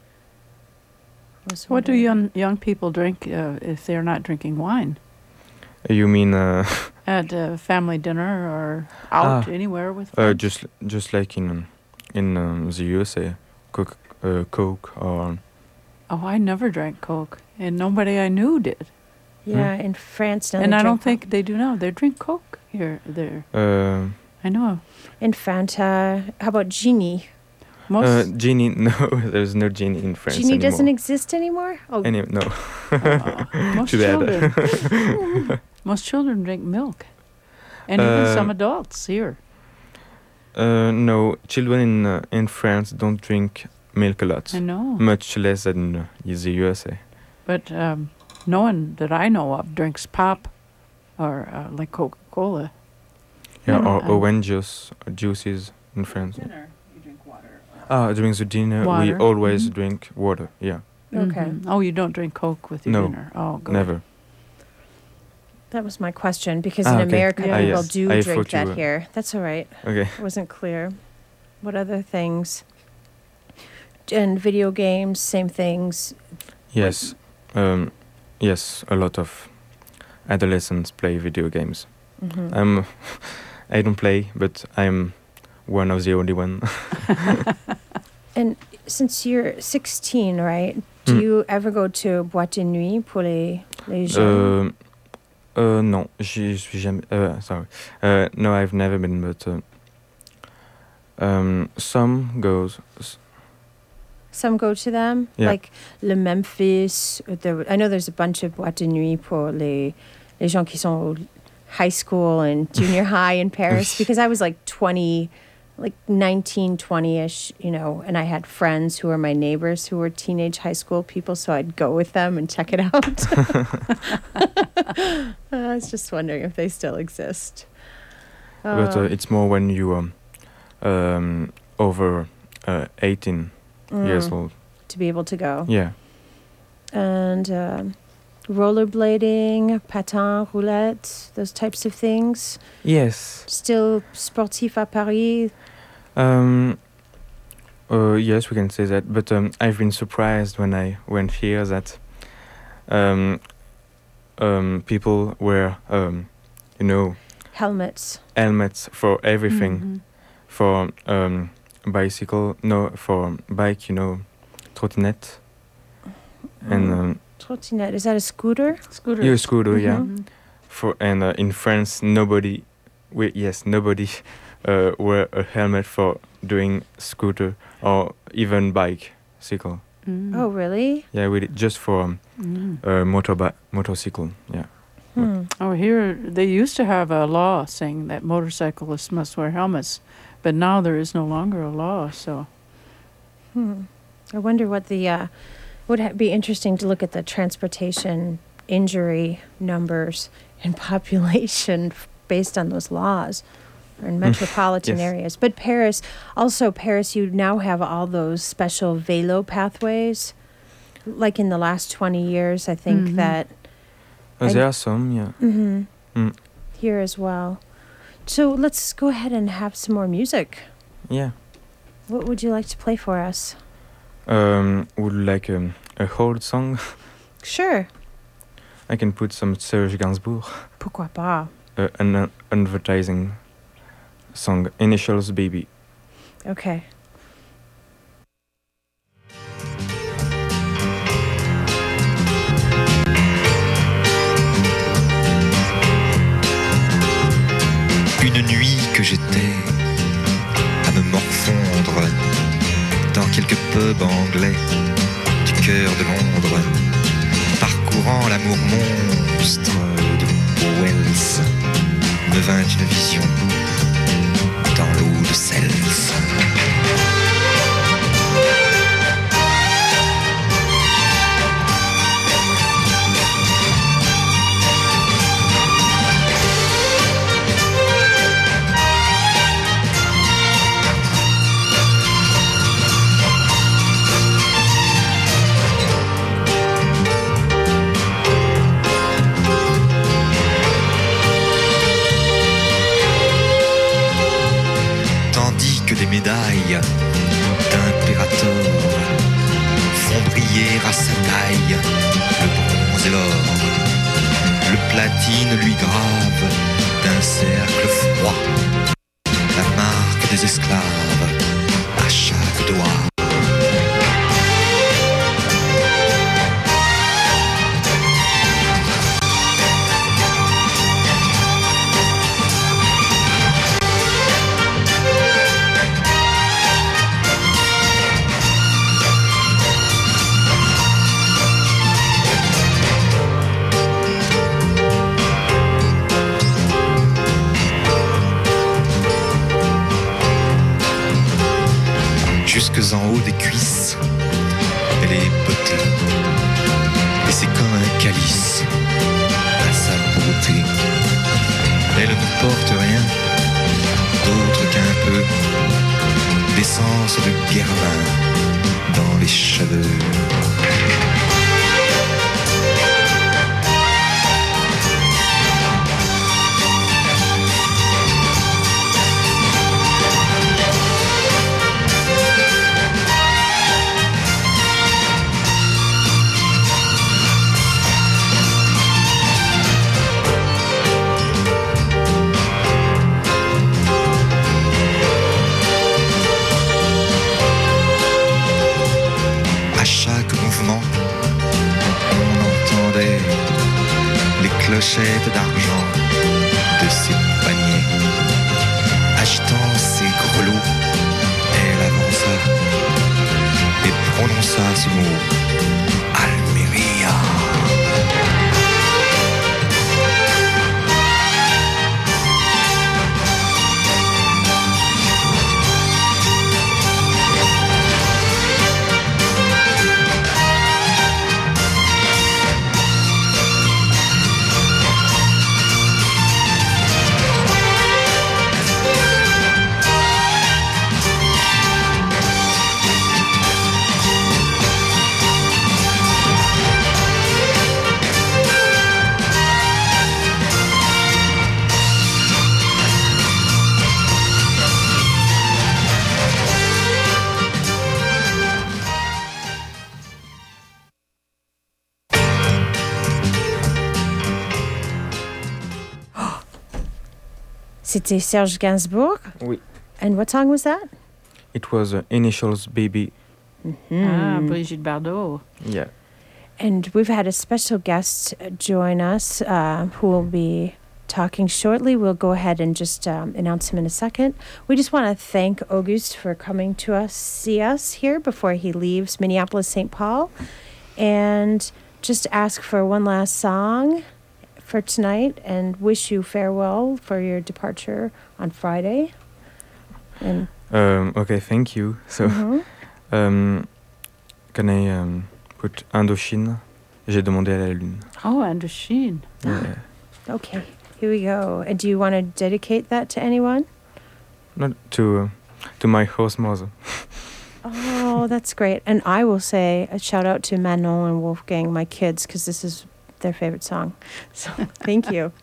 [SPEAKER 2] What do young people drink if they're not drinking wine?
[SPEAKER 3] You mean
[SPEAKER 2] at a family dinner or out anywhere with friends?
[SPEAKER 3] just like in the USA, Coke or.
[SPEAKER 2] Oh, I never drank Coke, and nobody I knew did.
[SPEAKER 1] Yeah, in France,
[SPEAKER 2] and I don't think they do now. They drink Coke there. I know.
[SPEAKER 1] And Fanta. How about Genie?
[SPEAKER 3] Genie, no, there's no Genie in France
[SPEAKER 1] Genie
[SPEAKER 3] anymore.
[SPEAKER 1] doesn't exist anymore? Oh.
[SPEAKER 3] No.
[SPEAKER 2] Most
[SPEAKER 3] Too bad.
[SPEAKER 2] Most children drink milk. And even some adults here.
[SPEAKER 3] No, children in France don't drink milk a lot.
[SPEAKER 2] I know.
[SPEAKER 3] Much less than the USA.
[SPEAKER 2] But no one that I know of drinks pop or like Coca-Cola.
[SPEAKER 3] Yeah, or orange juices in France.
[SPEAKER 2] Dinner, you drink water.
[SPEAKER 3] During the dinner, we always drink water, yeah.
[SPEAKER 1] Okay.
[SPEAKER 2] Mm-hmm. Oh, you don't drink Coke with your dinner? Oh, good.
[SPEAKER 3] Never.
[SPEAKER 1] That was my question, because in America people do drink that here. That's all right.
[SPEAKER 3] Okay.
[SPEAKER 1] It wasn't clear. What other things? And video games, same things?
[SPEAKER 3] Yes. Yes, a lot of adolescents play video games.
[SPEAKER 1] Mm-hmm.
[SPEAKER 3] I don't play, but I'm one of the only one.
[SPEAKER 1] And since you're 16, right? Do you ever go to boîte de nuit pour les jeunes?
[SPEAKER 3] Non, j'y suis jamais. Sorry. No, I've never been, but some goes.
[SPEAKER 1] Some go to them, like le Memphis. I know there's a bunch of boîte de nuit pour les gens qui sont au high school and junior high in Paris, because I was like 20, like 19, 20-ish, and I had friends who were my neighbors who were teenage high school people, so I'd go with them and check it out. I was just wondering if they still exist.
[SPEAKER 3] But it's more when you over 18 years old.
[SPEAKER 1] To be able to go.
[SPEAKER 3] Yeah.
[SPEAKER 1] And rollerblading, patin, roulette, those types of things?
[SPEAKER 3] Yes.
[SPEAKER 1] Still sportif à Paris?
[SPEAKER 3] Yes, we can say that. But I've been surprised when I went here that people wear,
[SPEAKER 1] helmets
[SPEAKER 3] for everything. For bicycle, for bike, trottinette. And
[SPEAKER 1] trottinette, is that a scooter?
[SPEAKER 2] Scooter.
[SPEAKER 3] Yeah, scooter, yeah. And in France, nobody wear a helmet for doing scooter or even bicycle.
[SPEAKER 1] Oh, really?
[SPEAKER 3] Yeah, just for motorcycle. Yeah.
[SPEAKER 2] Oh, here they used to have a law saying that motorcyclists must wear helmets, but now there is no longer a law. So,
[SPEAKER 1] I wonder what the would be interesting to look at the transportation injury numbers and population based on those laws in metropolitan areas. But Paris, you now have all those special vélo pathways. Like in the last 20 years, I think that.
[SPEAKER 3] There are some, yeah.
[SPEAKER 1] Here as well. So let's go ahead and have some more music.
[SPEAKER 3] Yeah.
[SPEAKER 1] What would you like to play for us?
[SPEAKER 3] Would you like a old song?
[SPEAKER 1] Sure.
[SPEAKER 3] I can put some Serge Gainsbourg.
[SPEAKER 1] Pourquoi pas?
[SPEAKER 3] An advertising song, Initials Baby.
[SPEAKER 1] Okay.
[SPEAKER 15] Une nuit que j'étais à me morfondre dans quelques pubs anglais du cœur de Londres, parcourant l'amour monstre de Wells, me vint une vision dans l'eau de Seltz. Des médailles d'impérator font briller à sa taille le bronze et l'or. Le platine lui grave d'un cercle froid la marque des esclaves à chaque doigt. Jusque en haut des cuisses, elle est potée, et c'est comme un calice à sa beauté. Elle ne porte rien d'autre qu'un peu d'essence de guermin dans les cheveux.
[SPEAKER 1] C'était Serge Gainsbourg?
[SPEAKER 3] Oui.
[SPEAKER 1] And what song was that?
[SPEAKER 3] It was Initials Baby.
[SPEAKER 2] Ah, Brigitte Bardot.
[SPEAKER 3] Yeah.
[SPEAKER 1] And we've had a special guest join us who will be talking shortly. We'll go ahead and just announce him in a second. We just want to thank Auguste for coming to see us here before he leaves Minneapolis, St. Paul. And just ask for one last song for tonight and wish you farewell for your departure on Friday. And
[SPEAKER 3] Okay, thank you. So, can I put Indochine? J'ai demandé à la lune.
[SPEAKER 2] Oh, Indochine.
[SPEAKER 3] Yeah.
[SPEAKER 1] Okay, here we go. And do you want to dedicate that to anyone?
[SPEAKER 3] Not to my host mother.
[SPEAKER 1] Oh, that's great. And I will say a shout out to Manon and Wolfgang, my kids, because this is their favorite song. So thank you.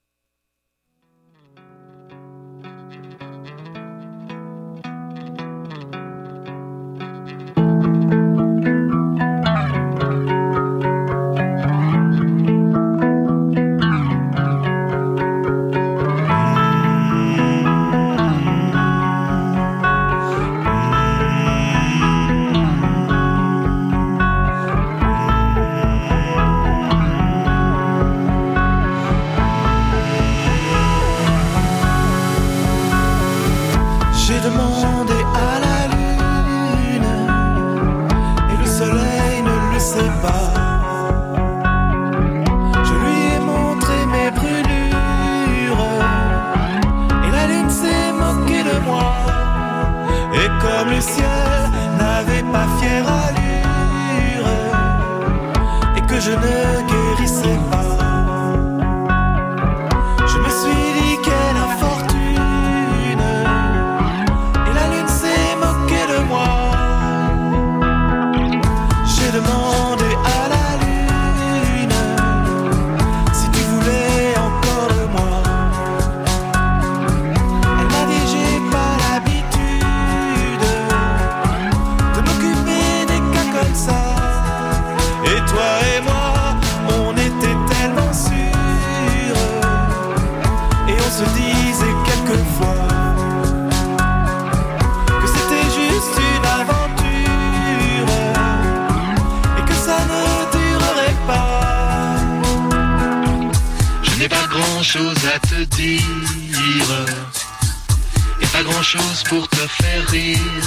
[SPEAKER 15] Chose à te dire et pas grand chose pour te faire rire,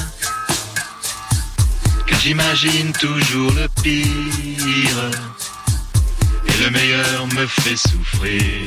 [SPEAKER 15] car j'imagine toujours le pire et le meilleur me fait souffrir.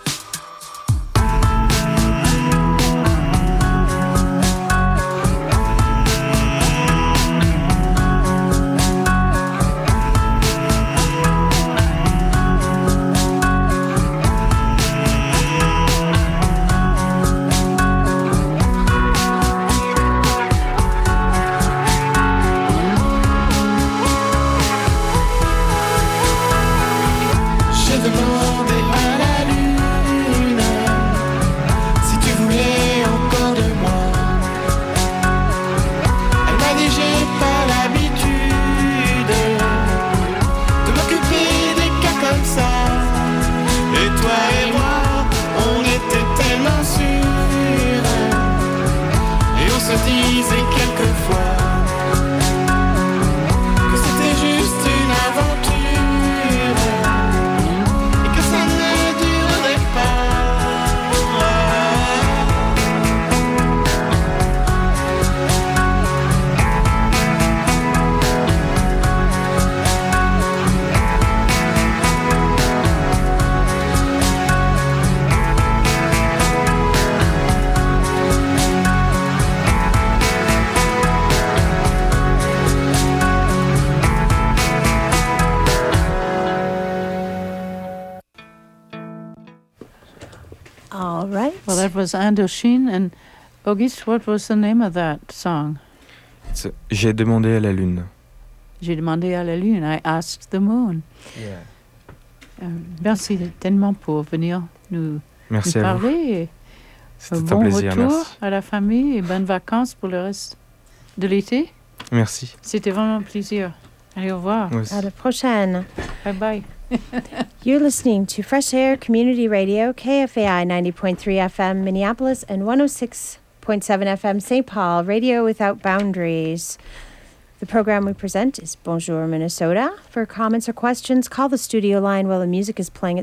[SPEAKER 2] That was Indochine. And Auguste, what was the name of that song?
[SPEAKER 3] It's J'ai demandé à la lune.
[SPEAKER 2] J'ai demandé à la lune. I asked the moon.
[SPEAKER 3] Yeah.
[SPEAKER 2] Merci tellement pour venir nous parler.
[SPEAKER 3] C'était un plaisir.
[SPEAKER 2] Bon retour
[SPEAKER 3] merci.
[SPEAKER 2] À la famille et bonnes vacances pour le reste de l'été.
[SPEAKER 3] Merci.
[SPEAKER 2] C'était vraiment un plaisir. Allez, au revoir.
[SPEAKER 1] À la prochaine.
[SPEAKER 2] Bye bye.
[SPEAKER 1] You're listening to Fresh Air Community Radio, KFAI 90.3 FM Minneapolis and 106.7 FM St. Paul, Radio Without Boundaries. The program we present is Bonjour Minnesota. For comments or questions, call the studio line while the music is playing at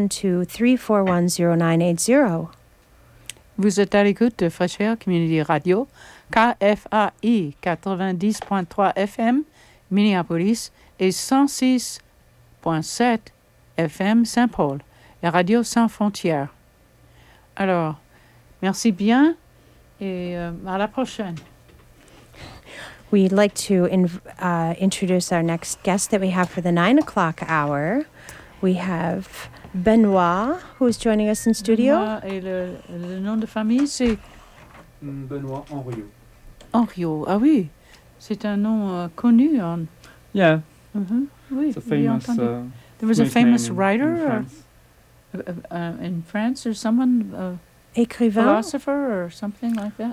[SPEAKER 1] 612-341-0980.
[SPEAKER 2] Vous êtes à l'écoute de Fresh Air Community Radio, KFAI 90.3 FM Minneapolis et 106.7 FM Saint-Paul, la radio sans frontières. Alors, merci bien et à la prochaine.
[SPEAKER 1] We'd like to introduce our next guest that we have for the 9 o'clock hour. We have Benoit, who is joining us in studio.
[SPEAKER 2] Benoit, et le nom de famille, c'est
[SPEAKER 16] Benoit Henriot.
[SPEAKER 2] Henriot, ah oui. C'est un nom connu.
[SPEAKER 16] Yeah.
[SPEAKER 2] Mm-hmm. Oui,
[SPEAKER 16] it's a famous,
[SPEAKER 2] there was a famous writer
[SPEAKER 16] in France.
[SPEAKER 2] In France or someone,
[SPEAKER 1] écrivain,
[SPEAKER 2] philosopher or something like that.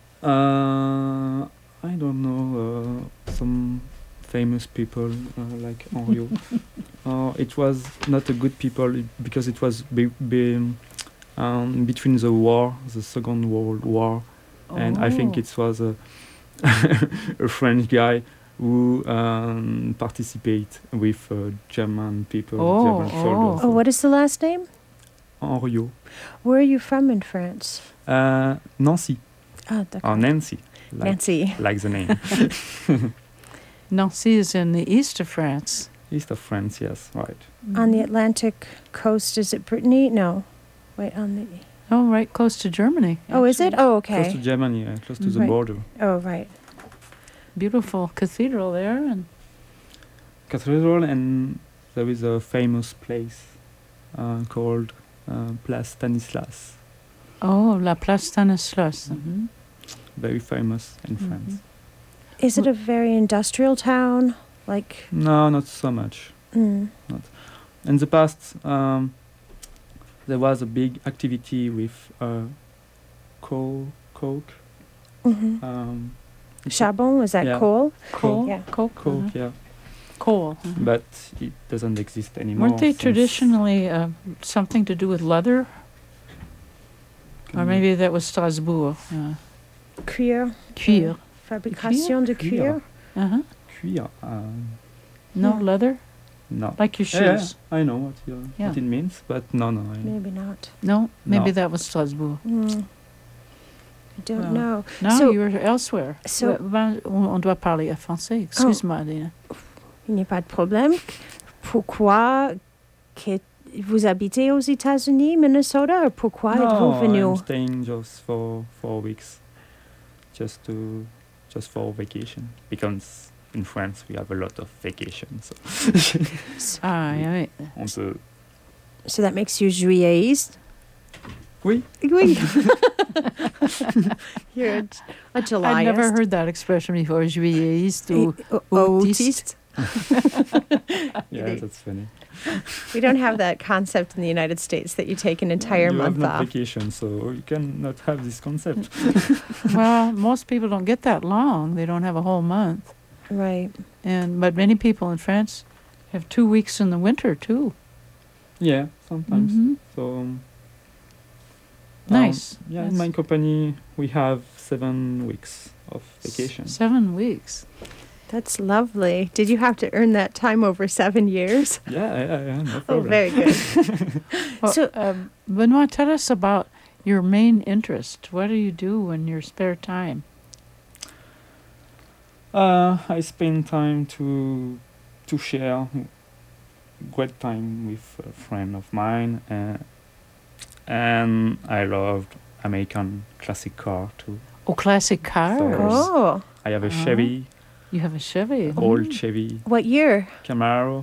[SPEAKER 16] I don't know, some famous people like Henriot. It was not a good people because it was between the war, the Second World War, and I think it was a French guy who participate with German people, German soldiers.
[SPEAKER 1] Oh, what is the last name?
[SPEAKER 16] Henriot.
[SPEAKER 1] Where are you from in France?
[SPEAKER 16] Nancy.
[SPEAKER 1] Ah, d'accord.
[SPEAKER 16] Nancy.
[SPEAKER 1] Nancy.
[SPEAKER 16] Like the name.
[SPEAKER 2] Nancy is in the east of France.
[SPEAKER 16] East of France, yes, right.
[SPEAKER 1] On the Atlantic coast, is it Brittany? No. Wait, on the...
[SPEAKER 2] Oh, right, close to Germany.
[SPEAKER 1] Actually. Oh, is it? Oh, okay.
[SPEAKER 16] Close to Germany, close to the border.
[SPEAKER 1] Oh, right.
[SPEAKER 2] Beautiful cathedral there. And
[SPEAKER 16] there is a famous place called Place Stanislas.
[SPEAKER 2] Oh, La Place Stanislas. Mm-hmm.
[SPEAKER 16] Very famous in France.
[SPEAKER 1] Is it a very industrial town? Like
[SPEAKER 16] no, not so much. Not. In the past, there was a big activity with coke.
[SPEAKER 1] Mm-hmm. Charbon, was that coal?
[SPEAKER 2] Coal,
[SPEAKER 1] yeah.
[SPEAKER 16] Coke, yeah.
[SPEAKER 2] Coal.
[SPEAKER 16] Mm-hmm. But it doesn't exist anymore.
[SPEAKER 2] Weren't they traditionally something to do with leather? Or maybe that was Strasbourg.
[SPEAKER 1] Cuir. Fabrication de cuir.
[SPEAKER 2] Uh-huh.
[SPEAKER 16] Cuir.
[SPEAKER 2] No leather?
[SPEAKER 16] No.
[SPEAKER 2] Like your shoes?
[SPEAKER 16] Yeah, I know what it means, but no.
[SPEAKER 1] Maybe not.
[SPEAKER 2] No? Maybe that was Strasbourg.
[SPEAKER 1] I don't know.
[SPEAKER 2] No,
[SPEAKER 1] so,
[SPEAKER 2] you were elsewhere.
[SPEAKER 1] So,
[SPEAKER 2] on doit parler français. Excuse-moi, Dina.
[SPEAKER 1] Il n'y a pas de problème. Pourquoi vous habitez aux États-Unis, Minnesota, or pourquoi êtes-vous venu?
[SPEAKER 16] I'm staying just for 4 weeks. Just for vacation, because in France we have a lot of vacations.
[SPEAKER 2] Right.
[SPEAKER 1] So that makes you juilleiste?
[SPEAKER 16] Oui.
[SPEAKER 1] You're a Julyist.
[SPEAKER 2] I've never heard that expression before, juilleiste or autiste.
[SPEAKER 16] Yeah, that's funny.
[SPEAKER 1] We don't have that concept in the United States that you take an entire month
[SPEAKER 16] off. You have no
[SPEAKER 1] off.
[SPEAKER 16] vacation, so you cannot have this concept.
[SPEAKER 2] Well, most people don't get that long. They don't have a whole month.
[SPEAKER 1] Right.
[SPEAKER 2] But many people in France have 2 weeks in the winter, too.
[SPEAKER 16] Yeah, sometimes.
[SPEAKER 2] Mm-hmm.
[SPEAKER 16] So
[SPEAKER 2] nice.
[SPEAKER 16] Yeah, in my company, we have 7 weeks of vacation.
[SPEAKER 2] 7 weeks.
[SPEAKER 1] That's lovely. Did you have to earn that time over 7 years?
[SPEAKER 16] Yeah, no problem.
[SPEAKER 1] Oh, very good.
[SPEAKER 2] Well,
[SPEAKER 1] so,
[SPEAKER 2] Benoit, tell us about your main interest. What do you do in your spare time?
[SPEAKER 16] I spend time to share great time with a friend of mine, and I loved American classic car too.
[SPEAKER 2] Oh, classic cars.
[SPEAKER 1] So
[SPEAKER 16] I have a Chevy.
[SPEAKER 2] You have a Chevy?
[SPEAKER 16] Old Chevy.
[SPEAKER 1] What year?
[SPEAKER 16] Camaro.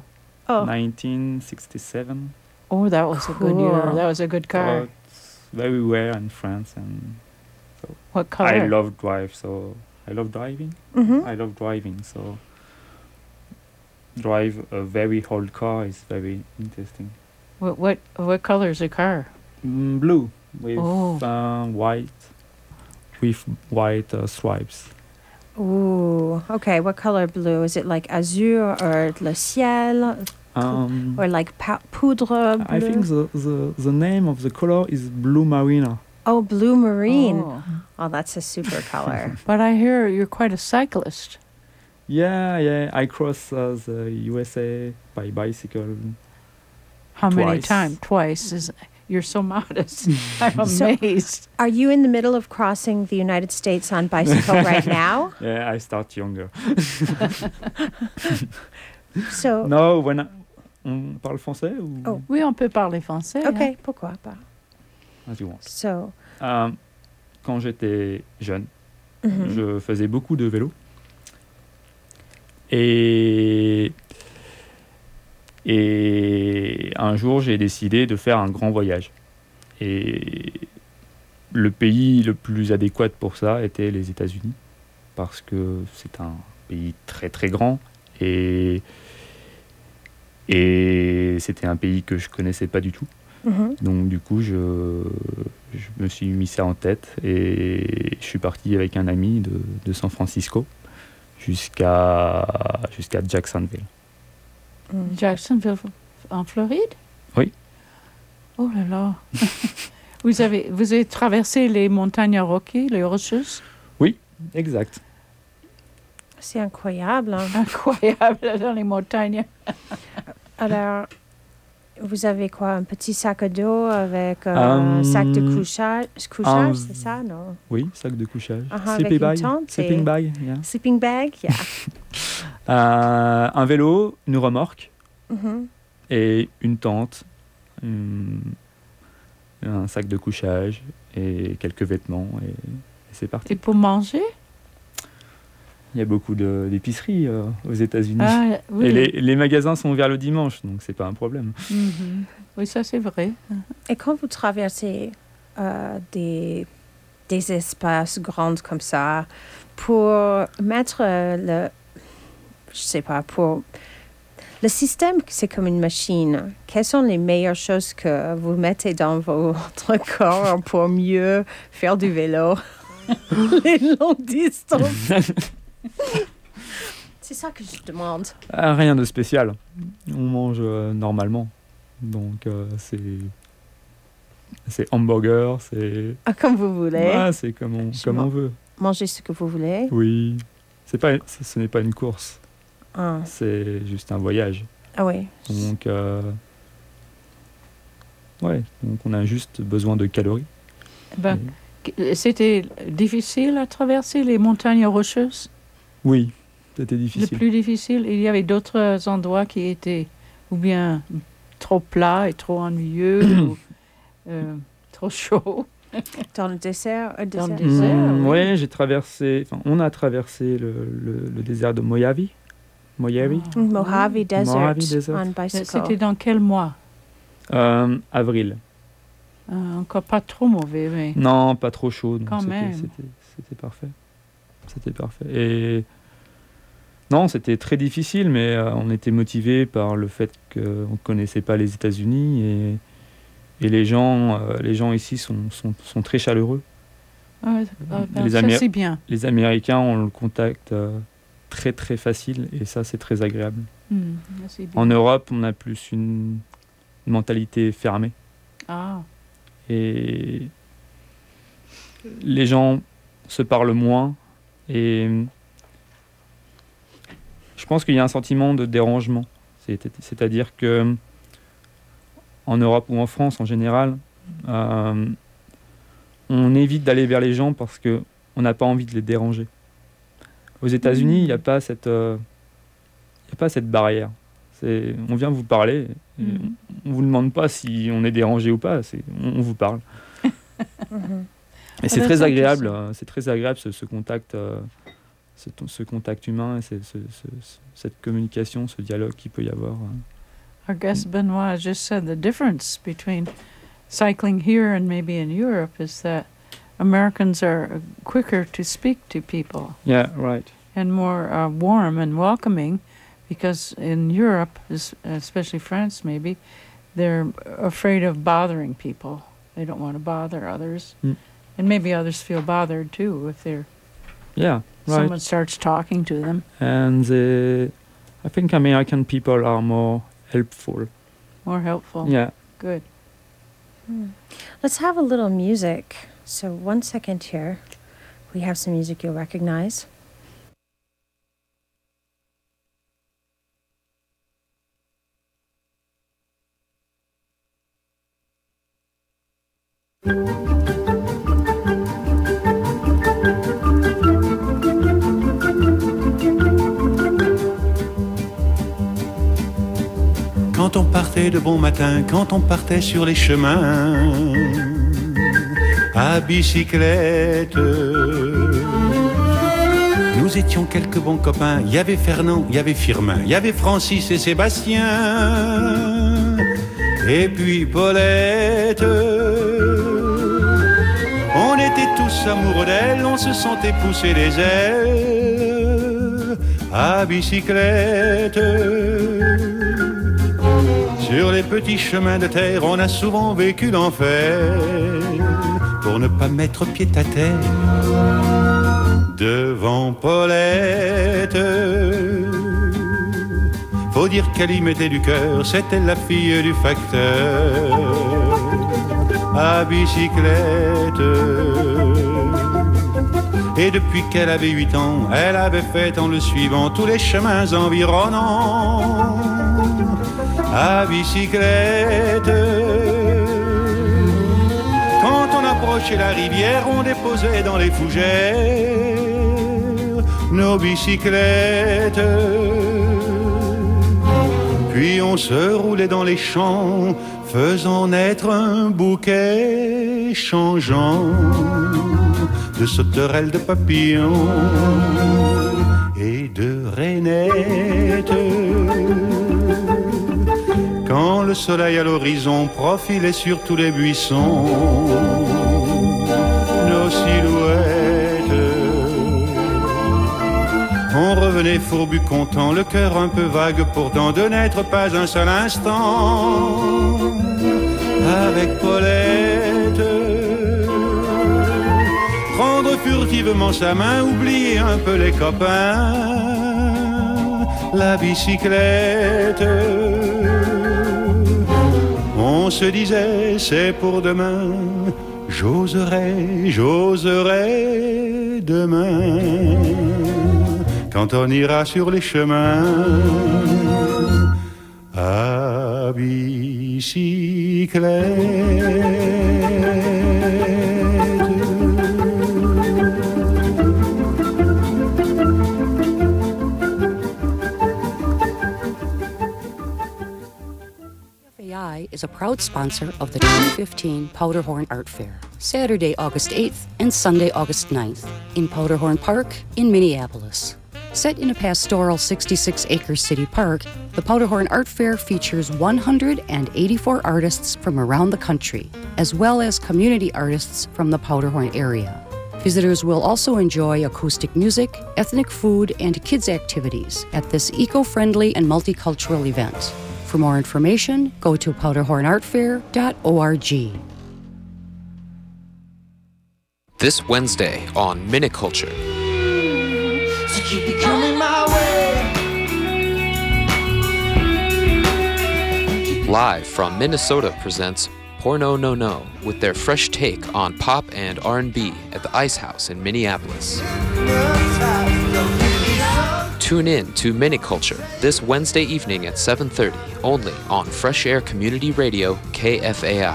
[SPEAKER 16] 1967.
[SPEAKER 2] Oh, that was a good year. That was a good car.
[SPEAKER 16] It's very rare in France, and so
[SPEAKER 2] what color?
[SPEAKER 16] I love drive, so I love driving.
[SPEAKER 1] Mm-hmm.
[SPEAKER 16] I love driving, so drive a very old car is very interesting.
[SPEAKER 2] What color is the car?
[SPEAKER 16] Blue with white stripes.
[SPEAKER 1] Ooh, okay. What color blue? Is it like azure or le ciel? Or like poudre bleu?
[SPEAKER 16] I think the name of the color is blue marina.
[SPEAKER 1] Oh, blue marine. Oh, that's a super color.
[SPEAKER 2] But I hear you're quite a cyclist.
[SPEAKER 16] Yeah. I cross the USA by bicycle.
[SPEAKER 2] How many
[SPEAKER 16] Twice.
[SPEAKER 2] times? Twice. You're so modest. I'm amazed.
[SPEAKER 1] So, are you in the middle of crossing the United States on bicycle right now?
[SPEAKER 16] Yeah, I start younger.
[SPEAKER 1] So.
[SPEAKER 16] No, on parle français ou?
[SPEAKER 1] Oh.
[SPEAKER 2] Oui, on peut parler français.
[SPEAKER 1] Ok,
[SPEAKER 2] hein?
[SPEAKER 1] pourquoi pas?
[SPEAKER 16] As you want.
[SPEAKER 1] So.
[SPEAKER 16] Quand j'étais jeune, je faisais beaucoup de vélo. Et un jour, j'ai décidé de faire un grand voyage. Et le pays le plus adéquat pour ça était les États-Unis, parce que c'est un pays très très grand et c'était un pays que je connaissais pas du tout. Donc du coup, je me suis mis ça en tête et je suis parti avec un ami de San Francisco jusqu'à Jacksonville.
[SPEAKER 2] Jacksonville, en Floride?
[SPEAKER 16] Oui.
[SPEAKER 2] Oh là là. Vous avez traversé les montagnes Rocky, les Rocheuses?
[SPEAKER 16] Oui, exact.
[SPEAKER 1] C'est incroyable. Hein?
[SPEAKER 2] Incroyable dans les montagnes.
[SPEAKER 1] Alors, vous avez quoi? Un petit sac à dos avec un sac de couchage, c'est ça, non?
[SPEAKER 16] Oui, sac de couchage.
[SPEAKER 1] Avec une tente.
[SPEAKER 16] Sleeping bag, yeah.
[SPEAKER 1] Sleeping bag, yeah.
[SPEAKER 16] Un vélo, une remorque et une tente, un sac de couchage et quelques vêtements et c'est parti.
[SPEAKER 2] Et pour manger?
[SPEAKER 16] Il y a beaucoup d'épiceries aux États-Unis.
[SPEAKER 2] Ah, oui.
[SPEAKER 16] Et les magasins sont ouverts le dimanche, donc c'est pas un problème.
[SPEAKER 2] Oui, ça c'est vrai.
[SPEAKER 1] Et quand vous traversez des espaces grands comme ça, pour mettre pour le système, c'est comme une machine. Quelles sont les meilleures choses que vous mettez dans votre corps pour mieux faire du vélo? Les longues distances. C'est ça que je demande.
[SPEAKER 16] Rien de spécial. On mange normalement. Donc c'est hamburger, c'est...
[SPEAKER 1] comme vous voulez.
[SPEAKER 16] Ouais, c'est comme on veut.
[SPEAKER 1] Mangez ce que vous voulez.
[SPEAKER 16] Oui. Ce n'est pas une course. C'est juste un voyage.
[SPEAKER 1] Ah oui.
[SPEAKER 16] Donc, donc on a juste besoin de calories.
[SPEAKER 2] C'était difficile à traverser les montagnes rocheuses?
[SPEAKER 16] Oui, c'était difficile.
[SPEAKER 2] Le plus difficile, il y avait d'autres endroits qui étaient ou bien trop plats et trop ennuyeux ou trop chauds.
[SPEAKER 1] Dans le désert?
[SPEAKER 2] Dans le désert,
[SPEAKER 16] oui, on a traversé le désert de Mojave.
[SPEAKER 1] Mojave Desert on bicycle.
[SPEAKER 2] C'était dans quel mois?
[SPEAKER 16] Avril.
[SPEAKER 2] Encore pas trop mauvais, mais...
[SPEAKER 16] Non, pas trop chaud.
[SPEAKER 2] Quand même.
[SPEAKER 16] C'était parfait. C'était parfait. Et non, c'était très difficile, mais on était motivés par le fait qu'on ne connaissait pas les États-Unis et les gens ici sont très chaleureux.
[SPEAKER 2] Ça, c'est bien.
[SPEAKER 16] Les Américains ont le contact très très facile et ça, c'est très agréable.
[SPEAKER 2] C'est bien.
[SPEAKER 16] En Europe, on a plus une mentalité fermée.
[SPEAKER 2] Ah.
[SPEAKER 16] Et les gens se parlent moins et je pense qu'il y a un sentiment de dérangement. C'est-à-dire que en Europe ou en France en général, on évite d'aller vers les gens parce qu'on n'a pas envie de les déranger. Aux États-Unis, il n'y a pas cette barrière. On vient vous parler, on ne vous demande pas si on est dérangé ou pas, on vous parle. Et c'est très agréable, ce contact, ce contact humain, cette communication, ce dialogue qu'il peut y avoir.
[SPEAKER 2] Our guest Benoit just said the difference between cycling here and maybe in Europe is that Americans are quicker to speak to people.
[SPEAKER 16] Yeah, right.
[SPEAKER 2] And more warm and welcoming, because in Europe, especially France maybe, they're afraid of bothering people. They don't want to bother others. And maybe others feel bothered too if
[SPEAKER 16] someone
[SPEAKER 2] starts talking to them.
[SPEAKER 16] And I think American people are more helpful.
[SPEAKER 2] More helpful.
[SPEAKER 16] Yeah.
[SPEAKER 2] Good.
[SPEAKER 1] Let's have a little music. So 1 second here. We have some music you'll recognize.
[SPEAKER 17] Quand on partait de bon matin, quand on partait sur les chemins à bicyclette, nous étions quelques bons copains. Il y avait Fernand, il y avait Firmin, il y avait Francis et Sébastien, et puis Paulette. On était tous amoureux d'elle, on se sentait pousser des ailes à bicyclette. Sur les petits chemins de terre, on a souvent vécu l'enfer pour ne pas mettre pied à terre devant Paulette. Faut dire qu'elle y mettait du cœur, c'était la fille du facteur à bicyclette. Et depuis qu'elle avait 8 ans, elle avait fait en le suivant tous les chemins environnants à bicyclette. Quand on approchait la rivière, on déposait dans les fougères nos bicyclettes. Puis on se roulait dans les champs, faisant naître un bouquet changeant de sauterelles, de papillons et de rainettes. Quand le soleil à l'horizon profilait sur tous les buissons nos silhouettes, on revenait fourbu content, le cœur un peu vague pourtant, de n'être pas un seul instant avec Paulette. Prendre furtivement sa main, oublier un peu les copains, la bicyclette. On se disait c'est pour demain, j'oserai, j'oserai demain, quand on ira sur les chemins à bicyclette.
[SPEAKER 18] Is a proud sponsor of the 2015 Powderhorn Art Fair, Saturday, August 8th and Sunday, August 9th, in Powderhorn Park in Minneapolis. Set in a pastoral 66-acre city park, the Powderhorn Art Fair features 184 artists from around the country, as well as community artists from the Powderhorn area. Visitors will also enjoy acoustic music, ethnic food, and kids' activities at this eco-friendly and multicultural event. For more information, go to powderhornartfair.org.
[SPEAKER 19] This Wednesday on Miniculture.
[SPEAKER 10] So keep it coming my way.
[SPEAKER 19] Live from Minnesota presents Porno No No with their fresh take on pop and R&B at the Ice House in Minneapolis. Tune in to Miniculture this Wednesday evening at 7:30, only on Fresh Air Community Radio, KFAI.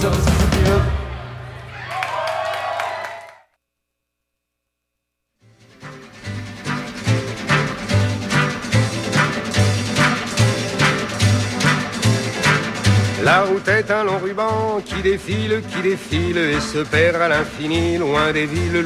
[SPEAKER 20] La route est un long ruban qui défile et se perd à l'infini, loin des villes,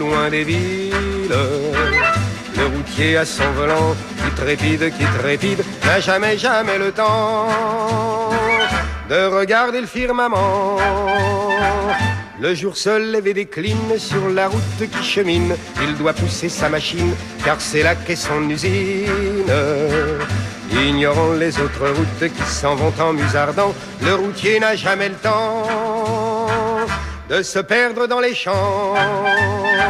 [SPEAKER 20] Le routier à son volant qui trépide, n'a jamais le temps de regarder le firmament. Le jour seul levé décline sur la route qui chemine, il doit pousser sa machine, car c'est là qu'est son usine. Ignorant les autres routes qui s'en vont en musardant, le routier n'a jamais le temps de se perdre dans les champs.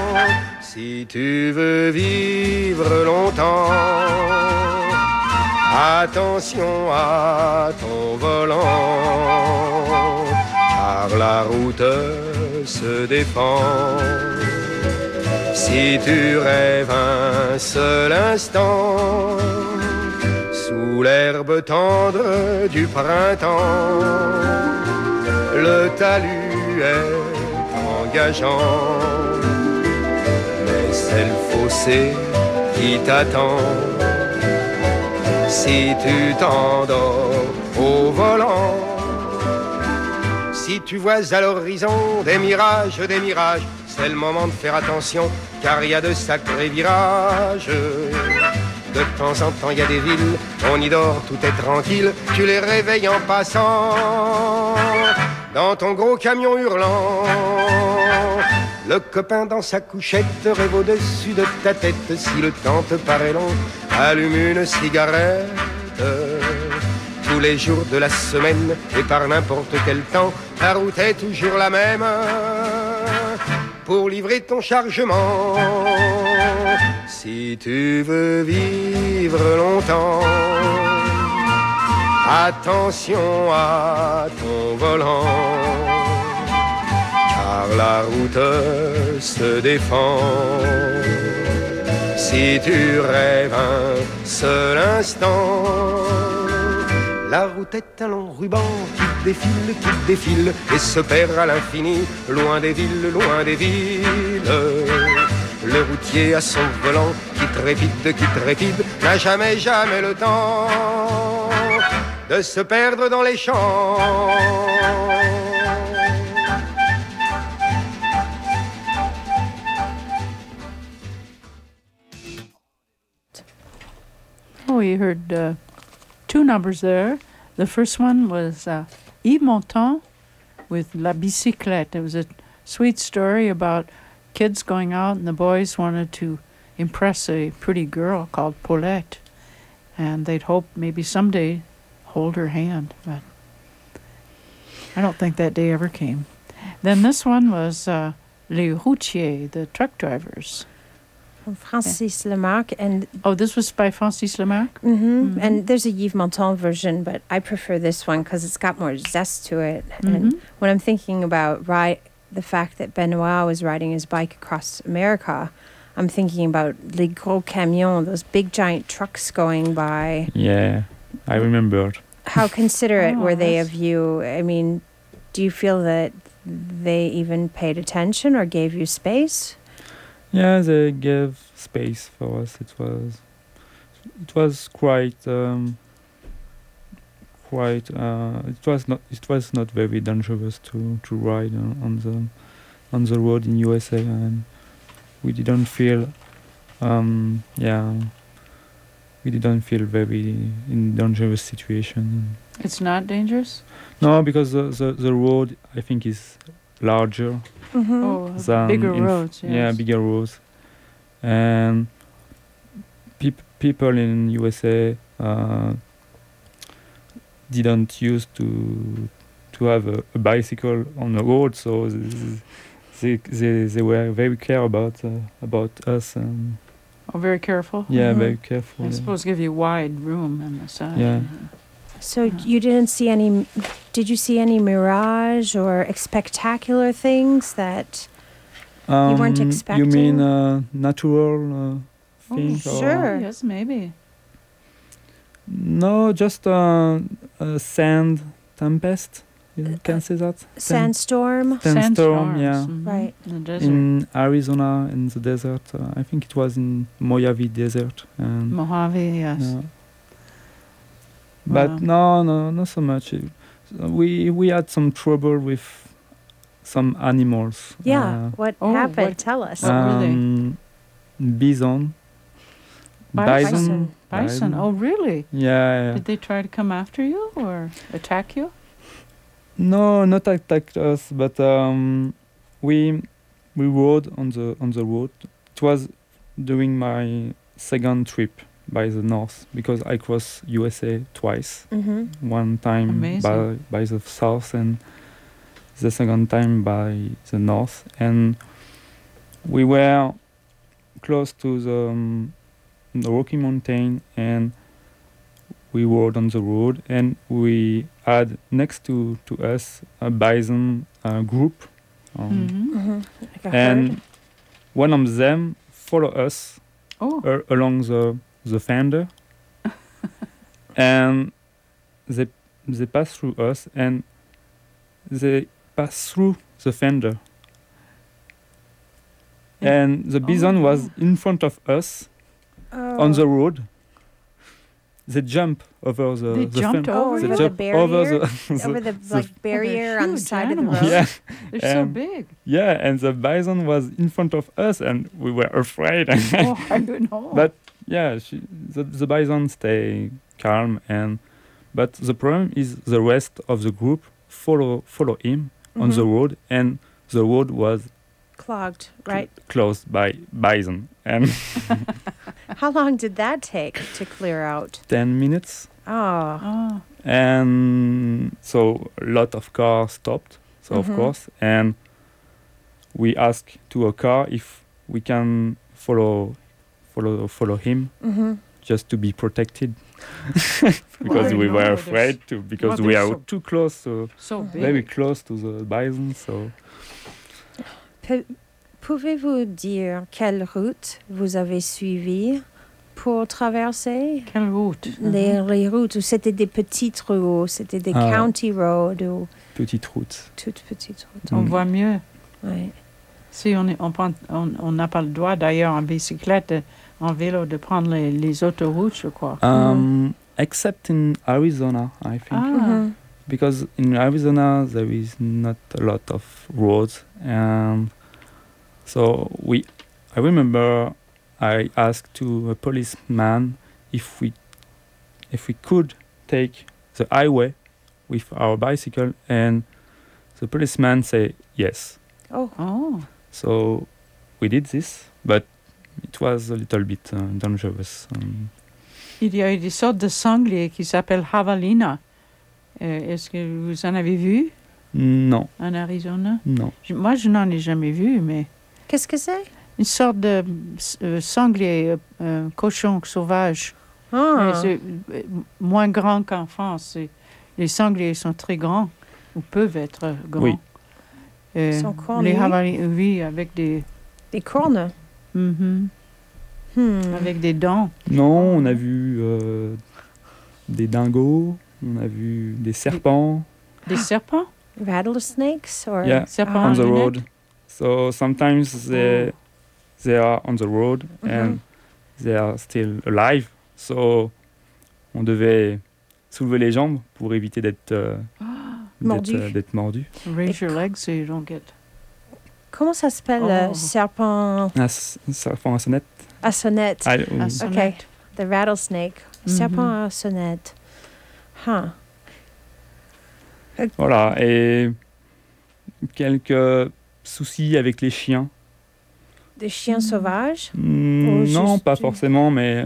[SPEAKER 20] Si tu veux vivre longtemps, Attention à ton volant, car la route se défend. Si tu rêves un seul instant sous l'herbe tendre du printemps, le talus est engageant, mais c'est le fossé qui t'attend. Si tu t'endors au volant, si tu vois à l'horizon des mirages, c'est le moment de faire attention, car il y a de sacrés virages. De temps en temps, il y a des villes, on y dort, tout est tranquille, tu les réveilles en passant, dans ton gros camion hurlant. Le copain dans sa couchette rêve au-dessus de ta tête. Si le temps te paraît long, allume une cigarette. Tous les jours de la semaine et par n'importe quel temps, la route est toujours la même pour livrer ton chargement. Si tu veux vivre longtemps, attention à ton volant, car la route se défend. Si tu rêves un seul instant, la route est un long ruban qui défile et se perd à l'infini, loin des villes, loin des villes. Le routier à son volant qui trépide, n'a jamais le temps de se perdre dans les champs.
[SPEAKER 2] Oh, we heard two numbers there. The first one was Yves Montand with La Bicyclette. It was a sweet story about kids going out, and the boys wanted to impress a pretty girl called Paulette, and they'd hope maybe someday hold her hand, but I don't think that day ever came. Then this one was Les Routiers, the truck drivers.
[SPEAKER 1] Francis Lemarque. And
[SPEAKER 2] oh, this was by Francis Lemarque?
[SPEAKER 1] Mm-hmm. And there's a Yves Montand version, but I prefer this one because it's got more zest to it. Mm-hmm. And when I'm thinking about the fact that Benoit was riding his bike across America, I'm thinking about les gros camions, those big giant trucks going by.
[SPEAKER 16] Yeah, I remembered.
[SPEAKER 1] How considerate were they of you? I mean, do you feel that they even paid attention or gave you space?
[SPEAKER 16] Yeah, they gave space for us. It was quite. It was not very dangerous to ride on the road in USA, and we didn't feel. We didn't feel very in dangerous situation.
[SPEAKER 2] It's not dangerous?
[SPEAKER 16] No, because the road I think is larger.
[SPEAKER 1] Mm-hmm.
[SPEAKER 2] Oh, bigger roads. Yes.
[SPEAKER 16] Yeah, bigger roads, and people in USA didn't used to have a bicycle on the road, so they were very care about us.
[SPEAKER 2] Oh, very careful.
[SPEAKER 16] Yeah, very careful.
[SPEAKER 2] I suppose give you wide room on the side.
[SPEAKER 16] Yeah.
[SPEAKER 1] So you didn't see any? Did you see any mirage or spectacular things that you weren't expecting?
[SPEAKER 16] You mean natural things?
[SPEAKER 1] Oh, sure.
[SPEAKER 2] Yes, maybe.
[SPEAKER 16] No, just a sand tempest. You can say that.
[SPEAKER 1] Sandstorm.
[SPEAKER 16] Sandstorm, yeah.
[SPEAKER 1] Mm-hmm. Right.
[SPEAKER 2] In the desert.
[SPEAKER 16] In Arizona, in the desert. I think it was in Mojave Desert. And
[SPEAKER 2] Mojave, yes.
[SPEAKER 16] Yeah. But no, not so much. We had some trouble with some animals.
[SPEAKER 1] Yeah. What happened? Tell us.
[SPEAKER 2] Really?
[SPEAKER 16] Bison.
[SPEAKER 2] Bison. Oh, really?
[SPEAKER 16] Yeah.
[SPEAKER 2] Did they try to come after you or attack you?
[SPEAKER 16] No, not attacked us, but we rode on the road. It was during my second trip by the north, because I crossed USA twice.
[SPEAKER 1] Mm-hmm.
[SPEAKER 16] One time by the south and the second time by the north. And we were close to the Rocky Mountain, and we rode on the road, and we had next to us a bison group,
[SPEAKER 1] Like a
[SPEAKER 16] and
[SPEAKER 1] herd?
[SPEAKER 16] one of them follow us along the fender, and they pass through us, and they pass through the fender, and the bison was in front of us on the road. They jump over the
[SPEAKER 2] They jumped
[SPEAKER 16] fender.
[SPEAKER 2] over
[SPEAKER 16] They
[SPEAKER 1] the
[SPEAKER 16] jump
[SPEAKER 1] barrier?
[SPEAKER 16] over
[SPEAKER 1] Over the barrier on the
[SPEAKER 2] huge
[SPEAKER 1] side
[SPEAKER 2] animals.
[SPEAKER 1] of the road?
[SPEAKER 16] Yeah.
[SPEAKER 2] They're so
[SPEAKER 16] And-
[SPEAKER 2] big.
[SPEAKER 16] Yeah, and the bison was in front of us, and we were afraid.
[SPEAKER 2] Oh, I don't know.
[SPEAKER 16] But yeah, the bison stay calm, but the problem is the rest of the group follow him on the road, and the road was
[SPEAKER 1] Clogged, right?
[SPEAKER 16] closed by bison, and
[SPEAKER 1] How long did that take to clear out?
[SPEAKER 16] 10 minutes,
[SPEAKER 1] Oh.
[SPEAKER 16] and so a lot of cars stopped. So of course, and we asked to a car if we can follow him. Just to be protected, because we were afraid to, because we are too close,
[SPEAKER 2] so big.
[SPEAKER 16] very close to the bison. So
[SPEAKER 1] Pouvez-vous dire quelle route vous avez suivie pour traverser?
[SPEAKER 2] Quelle route?
[SPEAKER 1] Les routes, ou c'était des petites routes, c'était des county roads ou
[SPEAKER 16] petite route.
[SPEAKER 1] toutes petites routes.
[SPEAKER 2] On voit mieux.
[SPEAKER 1] Ouais.
[SPEAKER 2] Si on n'a pas le droit, d'ailleurs, en bicyclette, en vélo, de prendre les autoroutes, je crois.
[SPEAKER 16] Except in Arizona, I think. Because in Arizona there is not a lot of roads, and so I remember I asked to a policeman if we could take the highway with our bicycle, and the policeman said yes.
[SPEAKER 2] Oh.
[SPEAKER 16] So we did this, but it was a little bit dangerous.
[SPEAKER 2] Il y a des sortes de sangliers qui s'appellent javelina. Est-ce que vous en avez vu
[SPEAKER 16] Non.
[SPEAKER 2] en Arizona?
[SPEAKER 16] Non.
[SPEAKER 2] Moi, je n'en ai jamais vu, mais...
[SPEAKER 1] Qu'est-ce que c'est?
[SPEAKER 2] Une sorte de sanglier, cochon sauvage.
[SPEAKER 1] Ah.
[SPEAKER 2] C'est moins grand qu'en France. Les sangliers sont très grands, ou peuvent être grands.
[SPEAKER 16] Oui.
[SPEAKER 1] Ils sont cornus?
[SPEAKER 2] Les javelina, oui, avec des...
[SPEAKER 1] Des cornes?
[SPEAKER 2] Avec des dents.
[SPEAKER 16] Non, on a vu des dingos, on a vu des serpents.
[SPEAKER 2] Des serpents?
[SPEAKER 1] Rattlesnakes? Or
[SPEAKER 16] Yeah,
[SPEAKER 2] serpents
[SPEAKER 16] on
[SPEAKER 2] à
[SPEAKER 16] the
[SPEAKER 2] lunettes?
[SPEAKER 16] road. So sometimes they are on the road and they are still alive. So on devait soulever les jambes pour éviter d'être mordu.
[SPEAKER 2] Raise your legs so you don't get...
[SPEAKER 1] Comment ça s'appelle, serpent
[SPEAKER 16] Serpent à sonnette.
[SPEAKER 1] à sonnette?
[SPEAKER 2] À sonnette.
[SPEAKER 1] Okay, the rattlesnake. Serpent à sonnette. Huh.
[SPEAKER 16] Voilà, et quelques soucis avec les chiens.
[SPEAKER 1] Des chiens sauvages?
[SPEAKER 16] Non,
[SPEAKER 1] juste
[SPEAKER 16] pas forcément, mais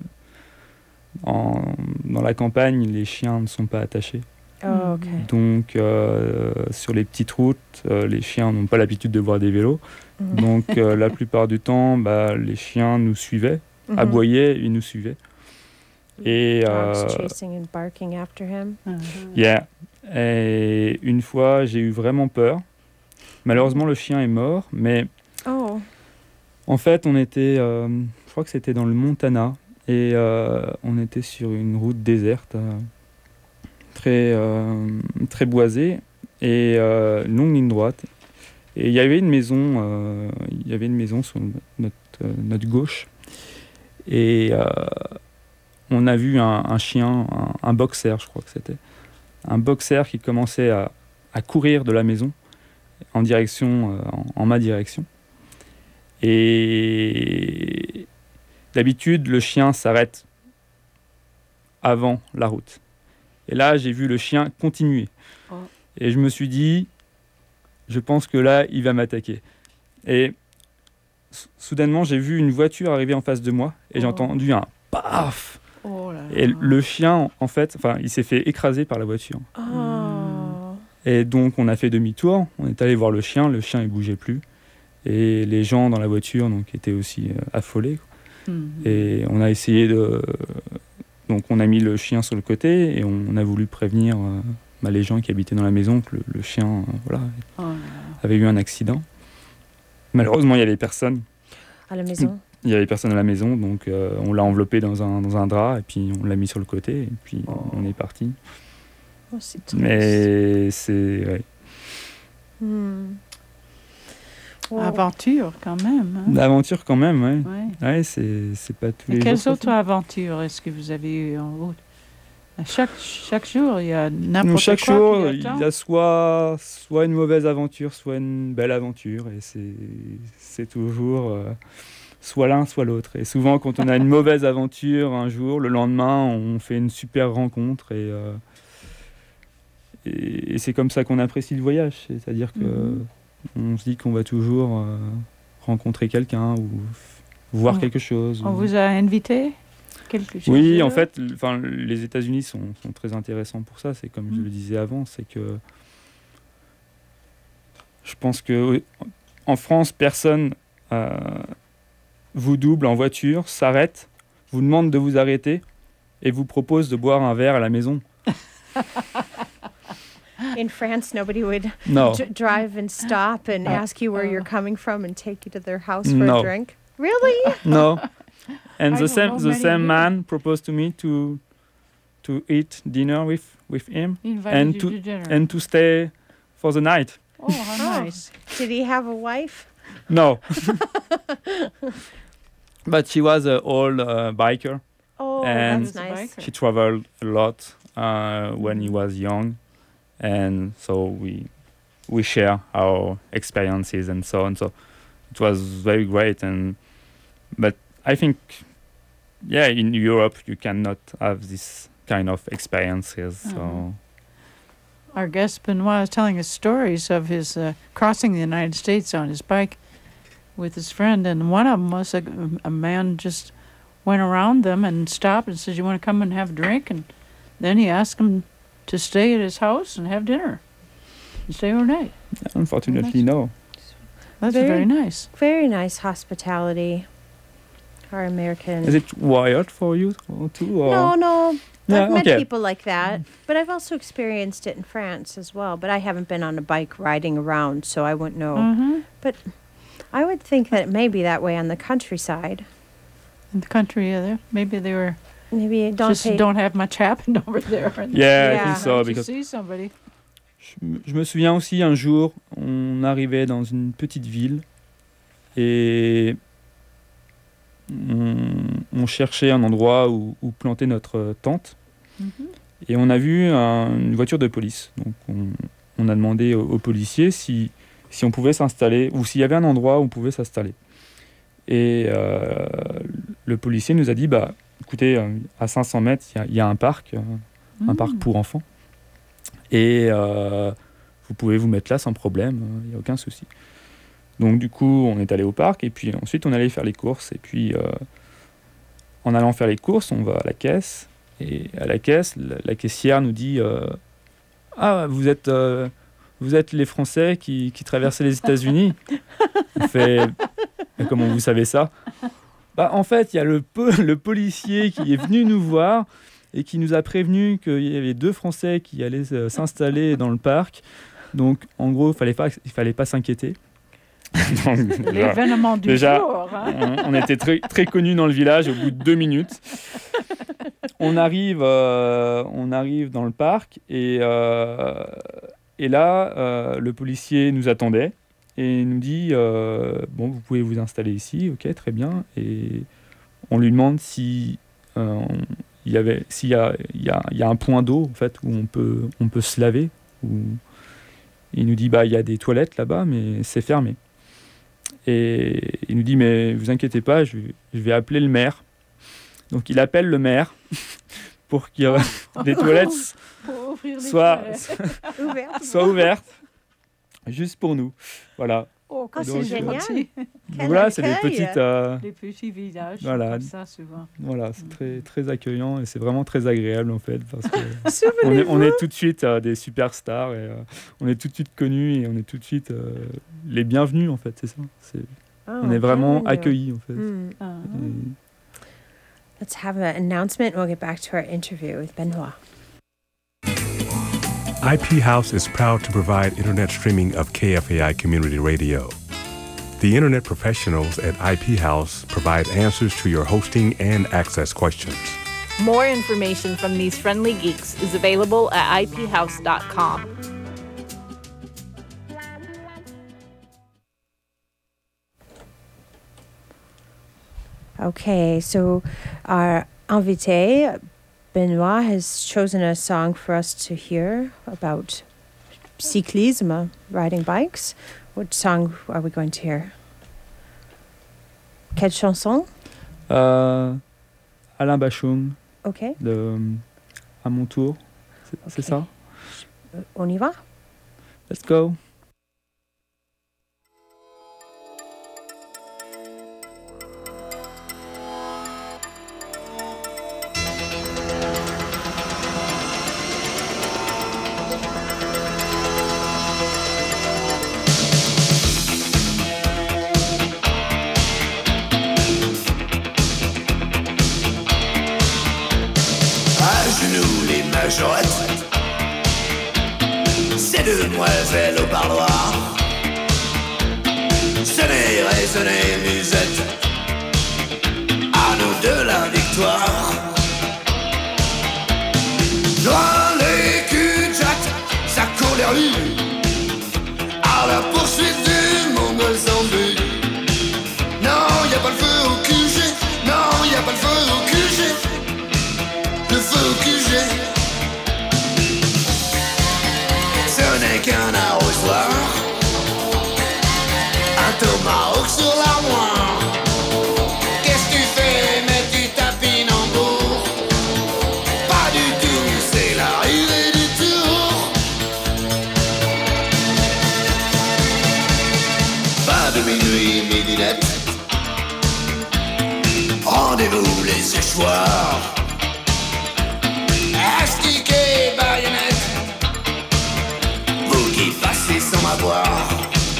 [SPEAKER 16] dans la campagne, les chiens ne sont pas attachés.
[SPEAKER 1] Oh, ok.
[SPEAKER 16] Donc, sur les petites routes, les chiens n'ont pas l'habitude de voir des vélos. Donc, la plupart du temps, les chiens nous suivaient, aboyaient, ils nous suivaient. Et,
[SPEAKER 1] Dogs chasing and barking after him.
[SPEAKER 16] yeah. Et une fois, j'ai eu vraiment peur. Malheureusement, le chien est mort, mais
[SPEAKER 1] Oh.
[SPEAKER 16] en fait, on était, je crois que c'était dans le Montana, et on était sur une route déserte, très boisée, et une longue ligne droite. Et il y avait une maison, sur notre gauche, et on a vu un chien, un boxer, je crois que c'était, un boxer qui commençait à courir de la maison en direction, en ma direction. Et d'habitude, le chien s'arrête avant la route. Et là, j'ai vu le chien continuer.
[SPEAKER 2] Oh.
[SPEAKER 16] Et je me suis dit, je pense que là, il va m'attaquer. Et soudainement, j'ai vu une voiture arriver en face de moi et j'ai entendu un paf.
[SPEAKER 2] Oh là là.
[SPEAKER 16] Et le chien, en fait, il s'est fait écraser par la voiture.
[SPEAKER 1] Oh.
[SPEAKER 16] Et donc, on a fait demi-tour. On est allé voir le chien il bougeait plus. Et les gens dans la voiture donc, étaient aussi affolés. Et on a essayé Donc on a mis le chien sur le côté et on a voulu prévenir les gens qui habitaient dans la maison que le chien avait eu un accident. Malheureusement, il y avait personne.
[SPEAKER 1] À la maison.
[SPEAKER 16] Il y avait personne à la maison, donc on l'a enveloppé dans un drap et puis on l'a mis sur le côté et puis on est parti.
[SPEAKER 1] Oh, c'est triste.
[SPEAKER 16] Mais c'est... Ouais.
[SPEAKER 1] Wow.
[SPEAKER 2] Aventure quand même. Hein?
[SPEAKER 16] L'aventure quand même, oui. Ouais, c'est pas tous les jours.
[SPEAKER 2] Quelles autres aventures est-ce que vous avez eues en route? Chaque jour, il y a n'importe quoi.
[SPEAKER 16] Chaque jour, il y a soit une mauvaise aventure, soit une belle aventure. Et c'est toujours soit l'un, soit l'autre. Et souvent, quand on a une mauvaise aventure un jour, le lendemain, on fait une super rencontre. Et c'est comme ça qu'on apprécie le voyage. C'est-à-dire que on se dit qu'on va toujours rencontrer quelqu'un ou voir quelque chose.
[SPEAKER 2] On vous a invité quelque chose?
[SPEAKER 16] Oui, en fait, les États-Unis sont très intéressants pour ça. C'est comme je le disais avant, c'est que je pense que en France, personne vous double en voiture, s'arrête, vous demande de vous arrêter et vous propose de boire un verre à la maison.
[SPEAKER 1] In France, nobody would drive and stop and ask you where you're coming from and take you to their house for a drink. Really?
[SPEAKER 16] No. And the same man proposed to me to eat dinner with him and to stay for the night.
[SPEAKER 2] Oh, how nice.
[SPEAKER 1] Did he have a wife?
[SPEAKER 16] No. But she was an old biker.
[SPEAKER 1] Oh,
[SPEAKER 16] and
[SPEAKER 1] that's nice.
[SPEAKER 16] She traveled a lot when he was young. And so we share our experiences and so on. So it was very great. But I think, in Europe you cannot have this kind of experiences. So
[SPEAKER 2] our guest Benoit is telling us stories of his crossing the United States on his bike with his friend, and one of them was a man just went around them and stopped and says, "You want to come and have a drink?" And then he asked him to stay at his house and have dinner and stay overnight.
[SPEAKER 16] Unfortunately, no.
[SPEAKER 2] That's very nice.
[SPEAKER 1] Very nice hospitality. Our American.
[SPEAKER 16] Is it wired for you too? Or?
[SPEAKER 1] No. I've met people like that, but I've also experienced it in France as well. But I haven't been on a bike riding around, so I wouldn't know. But I would think that it may be that way on the countryside.
[SPEAKER 2] In the country, maybe they were.
[SPEAKER 1] Maybe
[SPEAKER 2] don't have much happen over there.
[SPEAKER 16] I think so. Because
[SPEAKER 2] see somebody.
[SPEAKER 16] Je me souviens aussi un jour, on arrivait dans une petite ville et on cherchait un endroit où planter notre tente. Et on a vu une voiture de police. Donc on a demandé aux policiers si on pouvait s'installer ou s'il y avait un endroit où on pouvait s'installer. Et le policier nous a dit écoutez, à 500 mètres, il y a un parc pour enfants. Et vous pouvez vous mettre là sans problème, il n'y a aucun souci. Donc du coup, on est allé au parc et puis ensuite on allait faire les courses. Et puis en allant faire les courses, on va à la caisse. Et à la caisse, la caissière nous dit vous êtes les Français qui traversaient les États-Unis. On fait comment vous savez ça? En fait, il y a le policier qui est venu nous voir et qui nous a prévenu qu'il y avait 2 Français qui allaient s'installer dans le parc. Donc, en gros, il fallait pas s'inquiéter.
[SPEAKER 2] L'événement du jour.
[SPEAKER 16] On était très, très connus dans le village au bout de 2 minutes. On arrive dans le parc et là, le policier nous attendait. Et il nous dit, vous pouvez vous installer ici, ok, très bien. Et on lui demande s'il y a un point d'eau en fait où on peut se laver. Il nous dit, il y a des toilettes là-bas, mais c'est fermé. Et il nous dit, mais vous inquiétez pas, je vais appeler le maire. Donc il appelle le maire pour qu'il y ait des toilettes soient ouvertes. Juste pour nous, voilà.
[SPEAKER 1] Oh, c'est génial.
[SPEAKER 16] Voilà, c'est des
[SPEAKER 2] petits villages comme ça souvent.
[SPEAKER 16] Voilà, c'est très très accueillant et c'est vraiment très agréable en fait parce que on est tout de suite des superstars et on est tout de suite connus et on est tout de suite les bienvenus en fait, c'est ça. On est vraiment accueillis en fait.
[SPEAKER 1] Let's have an announcement and we'll get back to our interview with Benoit.
[SPEAKER 21] IP House is proud to provide internet streaming of KFAI Community Radio. The internet professionals at IP House provide answers to your hosting and access questions.
[SPEAKER 22] More information from these friendly geeks is available at iphouse.com.
[SPEAKER 1] Okay, so our invité, Benoit, has chosen a song for us to hear about cyclisme, riding bikes. What song are we going to hear? Quelle chanson?
[SPEAKER 16] Alain Bashung.
[SPEAKER 1] Ok.
[SPEAKER 16] De À mon tour. C'est ça?
[SPEAKER 1] On y va?
[SPEAKER 16] Let's go.
[SPEAKER 4] Ces demoiselles au parloir, sonnez, résonnez, musette, à nous de la victoire. Loin les cul-de-jatte, ça court les rues, à la poursuite du monde zombie. Non, y a pas le feu au QG, non, y a pas le feu au QG, le feu au QG. Ce n'est qu'un arrosoir, un tomahawk sur l'armoire. Qu'est-ce que tu fais, mais tu tapines en bourre? Pas du tout, c'est l'arrivée du tour. Pas de minuit, midinette, rendez-vous les séchoirs. Astiqué, baïonnette, qui passait sans m'avoir.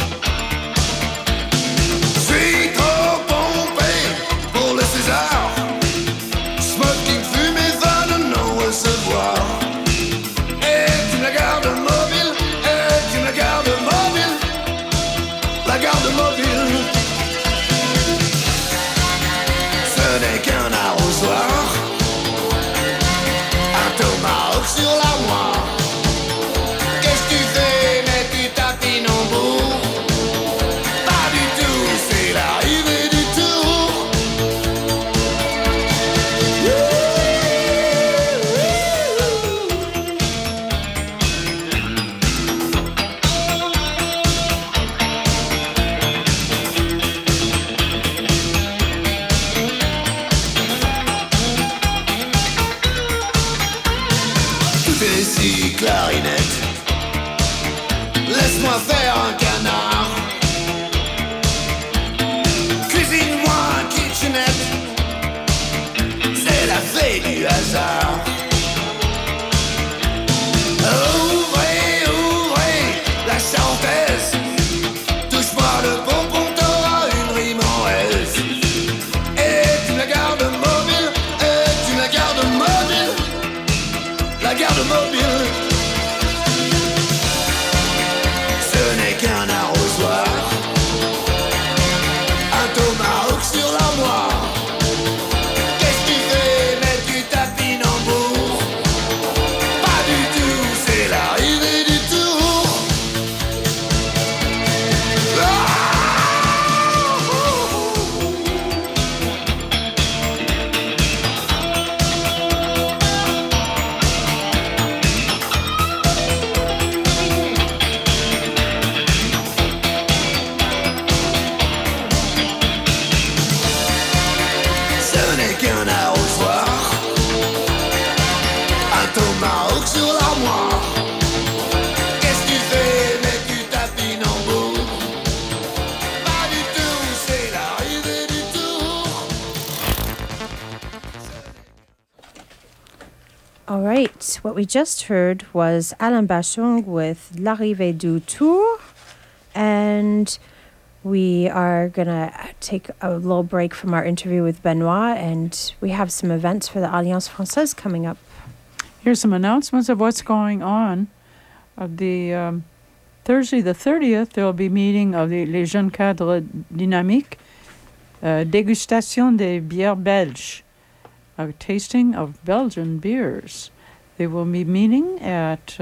[SPEAKER 4] Je suis trop pompé pour le César. Smoking, fumée, va de non recevoir. Et tu me la gardes mobile, et tu me la gardes mobile, la garde mobile. Ce n'est qu'un arrosoir, un tomahawk sur l'armoire. Clarinette, laisse-moi faire un canard. Cuisine-moi un kitchenette, c'est la fée du hasard. Ouvrez, ouvrez la charentaise, touche-moi le pompon, t'auras une rime en aise. Et tu me la gardes mobile, et tu me la gardes mobile, la garde mobile. Qu'un arrosoir, un tomahawk sur l'armoire. Qu'est-ce que tu fais, mais tu tapines en bourre? Pas du tout, c'est l'arrivée du tour.
[SPEAKER 1] All right, what we just heard was Alain Bashung with L'Arrivée du Tour, and We are going to take a little break from our interview with Benoit, and we have some events for the Alliance Française coming up.
[SPEAKER 2] Here's some announcements of what's going on. Thursday the 30th, there will be meeting of the Les Jeunes Cadres Dynamiques, dégustation des bières belges, a tasting of Belgian beers. They will be meeting at,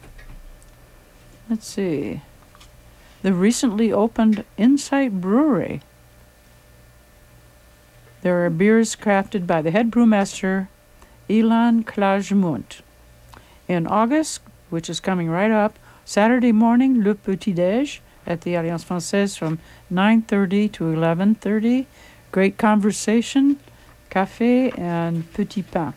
[SPEAKER 2] the recently opened Insight Brewery. There are beers crafted by the head brewmaster, Ilan Klajmunt. In August, which is coming right up, Saturday morning, Le Petit Déj at the Alliance Française from 9:30 to 11:30. Great conversation, café, and petit pain.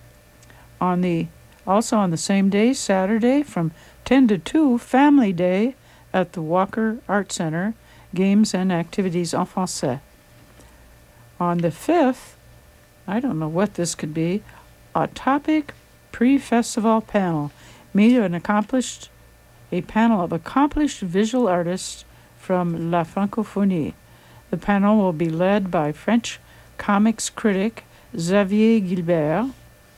[SPEAKER 2] Also on the same day, Saturday, from 10 to 2, Family Day at the Walker Art Center, games and activities en français. On the 5th, I don't know what this could be, a topic pre-festival panel. Meet a panel of accomplished visual artists from La Francophonie. The panel will be led by French comics critic Xavier Gilbert.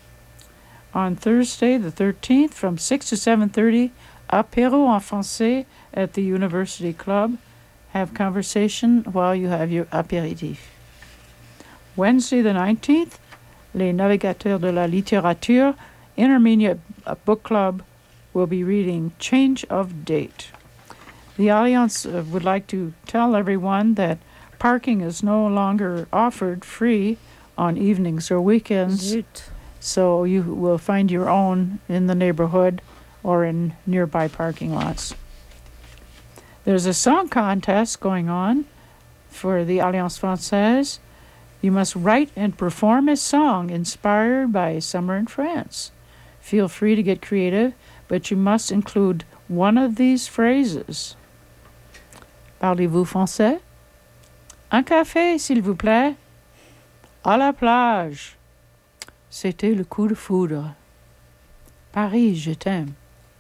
[SPEAKER 2] On Thursday, the 13th, from 6 to 7:30, apéro en français at the University Club. Have conversation while you have your apéritif. Wednesday, the 19th, Les Navigateurs de la Littérature Intermediate Book Club will be reading Change of Date. The Alliance would like to tell everyone that parking is no longer offered free on evenings or weekends.
[SPEAKER 1] Zut.
[SPEAKER 2] So you will find your own in the neighborhood or in nearby parking lots. There's a song contest going on for the Alliance Française. You must write and perform a song inspired by summer in France. Feel free to get creative, but you must include one of these phrases. Parlez-vous français? Un café, s'il vous plaît. À la plage. C'était le coup de foudre. Paris, je t'aime.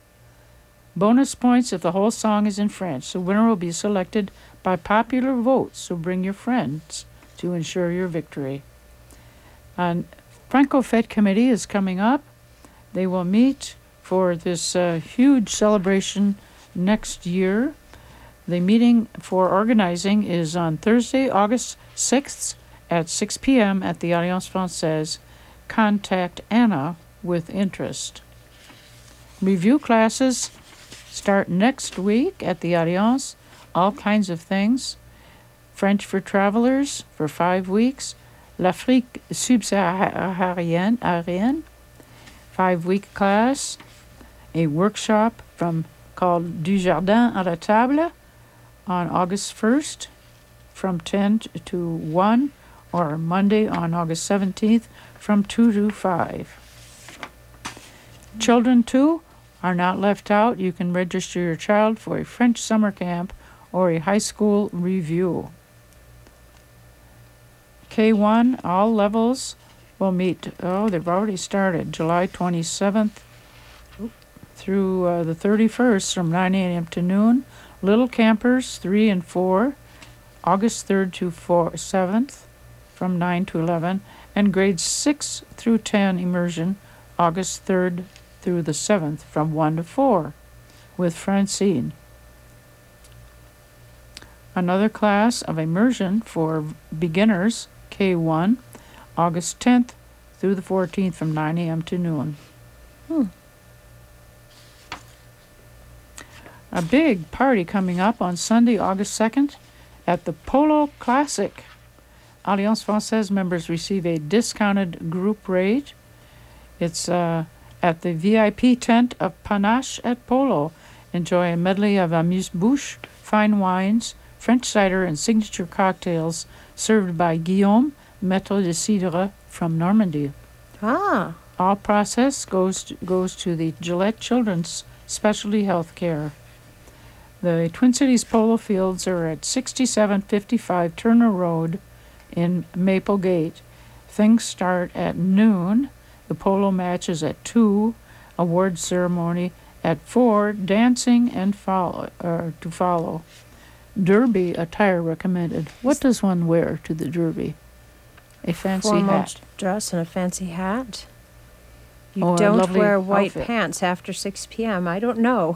[SPEAKER 2] Bonus points if the whole song is in French. The winner will be selected by popular votes, so bring your friends to ensure your victory. And Franco Fête Committee is coming up. They will meet for this huge celebration next year. The meeting for organizing is on Thursday, August 6th at 6 p.m. at the Alliance Française. Contact Anna with interest. Review classes start next week at the Alliance. All kinds of things. French for travelers for 5 weeks. L'Afrique subsaharienne, 5-week class. A workshop called Du Jardin à la Table on August 1st from 10 to 1, or Monday on August 17th from 2 to 5. Children, too, are not left out. You can register your child for a French summer camp or a high school review. K1, all levels will meet. They've already started. July 27th through the 31st from 9 a.m. to noon. Little campers, 3 and 4, August 3rd to 7th from 9 to 11. And grades 6 through 10 immersion, August 3rd through the 7th from 1 to 4 with Francine. Another class of immersion for beginners, K1, August 10th through the 14th from 9 a.m. to noon. A big party coming up on Sunday, August 2nd at the Polo Classic. Alliance Française members receive a discounted group rate. It's at the VIP tent of Panache at Polo. Enjoy a medley of amuse-bouche, fine wines, French cider, and signature cocktails served by Guillaume, Maître de Cidre from Normandy. All process goes to the Gillette Children's Specialty Health Care. The Twin Cities Polo Fields are at 6755 Turner Road in Maplegate. Things start at noon. The polo match is at 2. Award ceremony at 4. Dancing and to follow. derby attire recommended. What does one wear to the derby? A fancy
[SPEAKER 1] Formal
[SPEAKER 2] hat.
[SPEAKER 1] dress and a fancy hat. You
[SPEAKER 2] Oh, a
[SPEAKER 1] don't
[SPEAKER 2] lovely
[SPEAKER 1] wear white
[SPEAKER 2] outfit.
[SPEAKER 1] pants after 6 p.m. I don't know.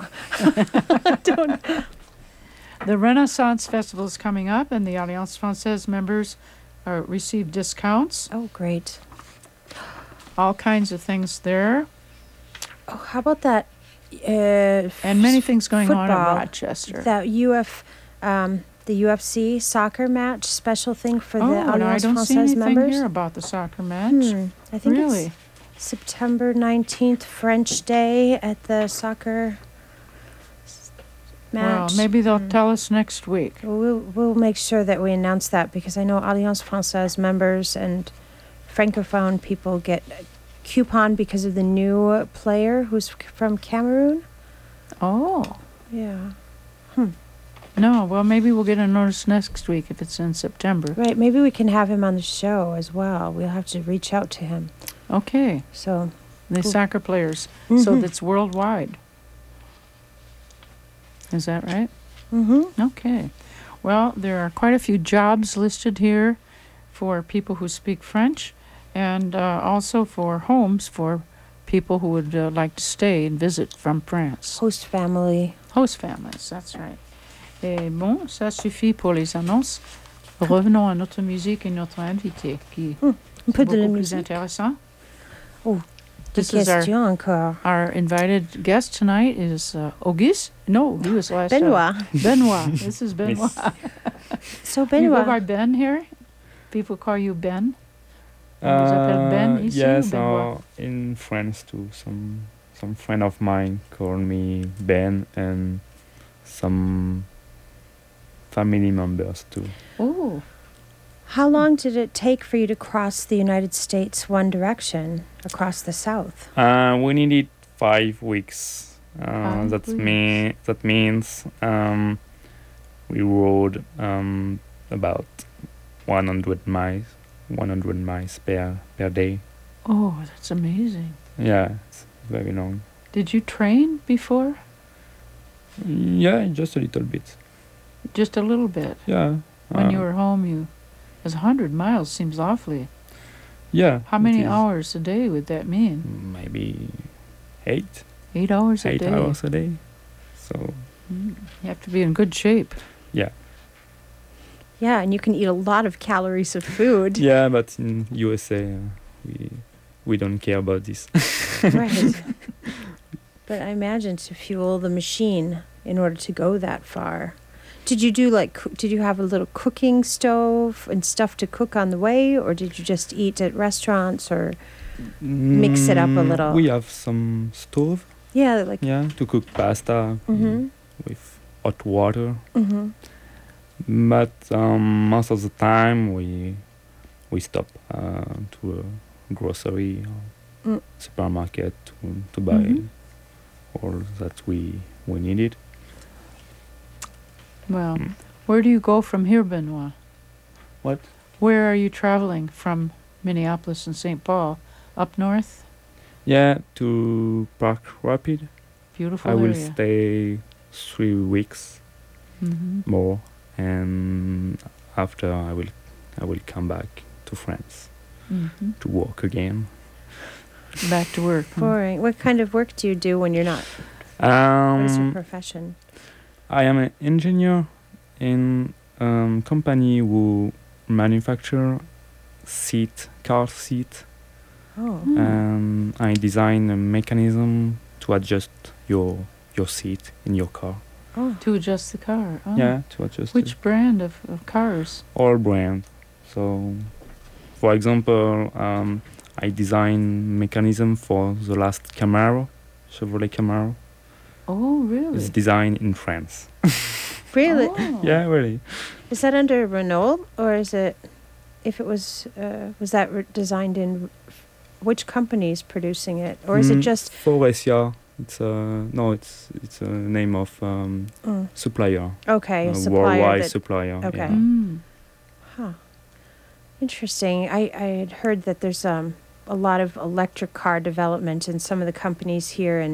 [SPEAKER 2] The Renaissance Festival is coming up, and the Alliance Française members receive discounts.
[SPEAKER 1] Oh, great.
[SPEAKER 2] All kinds of things there.
[SPEAKER 1] Oh, how about that?
[SPEAKER 2] And many things going on in
[SPEAKER 1] football,
[SPEAKER 2] Rochester.
[SPEAKER 1] That the UFC soccer match special thing for the
[SPEAKER 2] and I
[SPEAKER 1] Alliance
[SPEAKER 2] don't see
[SPEAKER 1] Française
[SPEAKER 2] anything
[SPEAKER 1] members.
[SPEAKER 2] here about the soccer match.
[SPEAKER 1] I think
[SPEAKER 2] Really?
[SPEAKER 1] it's September 19th, French Day at the soccer match.
[SPEAKER 2] Well, maybe they'll tell us next week.
[SPEAKER 1] We'll make sure that we announce that because I know Alliance Française members and Francophone people get a coupon because of the new player who's from Cameroon.
[SPEAKER 2] Oh.
[SPEAKER 1] Yeah.
[SPEAKER 2] No, well, maybe we'll get a notice next week if it's in September.
[SPEAKER 1] Right, maybe we can have him on the show as well. We'll have to reach out to him.
[SPEAKER 2] Okay.
[SPEAKER 1] So,
[SPEAKER 2] The
[SPEAKER 1] cool.
[SPEAKER 2] soccer players. So
[SPEAKER 1] Mhm.
[SPEAKER 2] that's worldwide. Is that right?
[SPEAKER 1] Mm-hmm.
[SPEAKER 2] Okay. Well, there are quite a few jobs listed here for people who speak French and also for homes for people who would like to stay and visit from France.
[SPEAKER 1] Host family.
[SPEAKER 2] Host families, that's right. Et bon, ça suffit pour les annonces. Revenons à notre musique et notre invité qui
[SPEAKER 1] un
[SPEAKER 2] est
[SPEAKER 1] peu de la
[SPEAKER 2] beaucoup plus
[SPEAKER 1] musique.
[SPEAKER 2] intéressant.
[SPEAKER 1] Oh,
[SPEAKER 2] This
[SPEAKER 1] des
[SPEAKER 2] is our,
[SPEAKER 1] questions encore.
[SPEAKER 2] our invited guest tonight is Auguste. No, he was last.
[SPEAKER 1] Benoit.
[SPEAKER 2] Benoit. This is Benoit.
[SPEAKER 1] So
[SPEAKER 2] You go
[SPEAKER 1] Benoit.
[SPEAKER 2] by Ben here? People call you Ben? On vous appelle Ben ici
[SPEAKER 16] yes,
[SPEAKER 2] ou Benoit?
[SPEAKER 16] in France too. Some friend of mine call me Ben, and some family members too.
[SPEAKER 2] Oh.
[SPEAKER 1] How long did it take for you to cross the United States one direction across the South?
[SPEAKER 16] We needed 5 weeks.
[SPEAKER 2] 5
[SPEAKER 16] That means we rode about 100 miles per day.
[SPEAKER 2] Oh, that's amazing.
[SPEAKER 16] Yeah, it's very long.
[SPEAKER 2] Did you train before?
[SPEAKER 16] Yeah, just a little bit.
[SPEAKER 2] Just a little bit.
[SPEAKER 16] Yeah.
[SPEAKER 2] When you were home, because 100 miles seems awfully.
[SPEAKER 16] Yeah.
[SPEAKER 2] How
[SPEAKER 16] it
[SPEAKER 2] many
[SPEAKER 16] is.
[SPEAKER 2] hours a day would that mean?
[SPEAKER 16] Maybe 8.
[SPEAKER 2] 8 hours a
[SPEAKER 16] 8
[SPEAKER 2] day.
[SPEAKER 16] hours a day. So.
[SPEAKER 2] You have to be in good shape.
[SPEAKER 16] Yeah.
[SPEAKER 1] Yeah, and you can eat a lot of calories of food.
[SPEAKER 16] Yeah, but in USA, we don't care about this.
[SPEAKER 1] Right. But I imagine to fuel the machine in order to go that far. Did you do did you have a little cooking stove and stuff to cook on the way, or did you just eat at restaurants or mix it up a little?
[SPEAKER 16] We have some stove.
[SPEAKER 1] Yeah,
[SPEAKER 16] to cook pasta with hot water.
[SPEAKER 1] Mm-hmm.
[SPEAKER 16] But most of the time we stop to a grocery or supermarket to buy all that we needed.
[SPEAKER 2] Well, where do you go from here, Benoit?
[SPEAKER 16] What?
[SPEAKER 2] Where are you traveling from Minneapolis and St. Paul? Up north?
[SPEAKER 16] Yeah, to Park Rapid.
[SPEAKER 2] Beautiful
[SPEAKER 16] I will
[SPEAKER 2] area.
[SPEAKER 16] stay 3 weeks more, and after I will come back to France to work again.
[SPEAKER 2] Back to work.
[SPEAKER 1] Boring. What kind of work do you do when you're not? What is your profession?
[SPEAKER 16] I am an engineer in a company who manufacture car seat.
[SPEAKER 1] Oh.
[SPEAKER 16] And I design a mechanism to adjust your seat in your car.
[SPEAKER 2] Oh. To adjust the car. Oh.
[SPEAKER 16] Yeah, to adjust
[SPEAKER 2] Which brand of cars?
[SPEAKER 16] all brand. So, for example, I design mechanism for the last Camaro, Chevrolet Camaro.
[SPEAKER 1] Oh, really?
[SPEAKER 16] It's designed in France.
[SPEAKER 1] Really?
[SPEAKER 16] Yeah, really.
[SPEAKER 1] Is that under Renault, or is it? If it was that designed in? Which company is producing it, or is it just?
[SPEAKER 16] Faurecia. It's a name of supplier.
[SPEAKER 1] Okay, a supplier.
[SPEAKER 16] Worldwide supplier.
[SPEAKER 1] Okay.
[SPEAKER 16] Yeah.
[SPEAKER 1] Huh. Interesting. I had heard that there's a lot of electric car development in some of the companies here in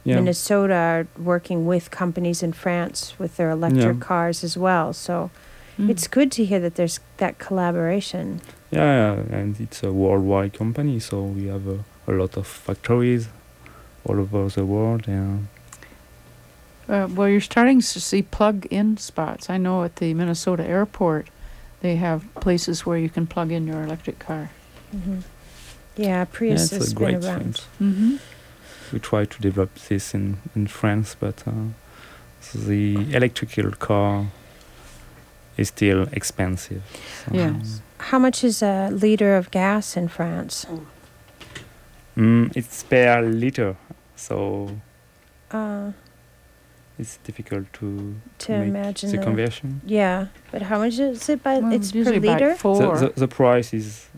[SPEAKER 1] Minnesota are working with companies in France with their electric cars as well. So it's good to hear that there's that collaboration.
[SPEAKER 16] Yeah, and it's a worldwide company, so we have a lot of factories all over the world. Yeah.
[SPEAKER 2] Well, you're starting to see plug-in spots. I know at the Minnesota airport, they have places where you can plug in your electric car.
[SPEAKER 1] Mm-hmm. Yeah, Prius has been around.
[SPEAKER 2] Mm-hmm.
[SPEAKER 16] We try to develop this in France, but the electrical car is still expensive. So
[SPEAKER 2] Yes.
[SPEAKER 1] How much is a liter of gas in France?
[SPEAKER 16] It's per liter, so
[SPEAKER 1] Uh,
[SPEAKER 16] it's difficult to make
[SPEAKER 1] imagine
[SPEAKER 16] the conversion.
[SPEAKER 1] Yeah, but how much is it by?
[SPEAKER 2] Well,
[SPEAKER 1] it's per
[SPEAKER 2] usually about
[SPEAKER 1] liter.
[SPEAKER 2] 4.
[SPEAKER 16] The price is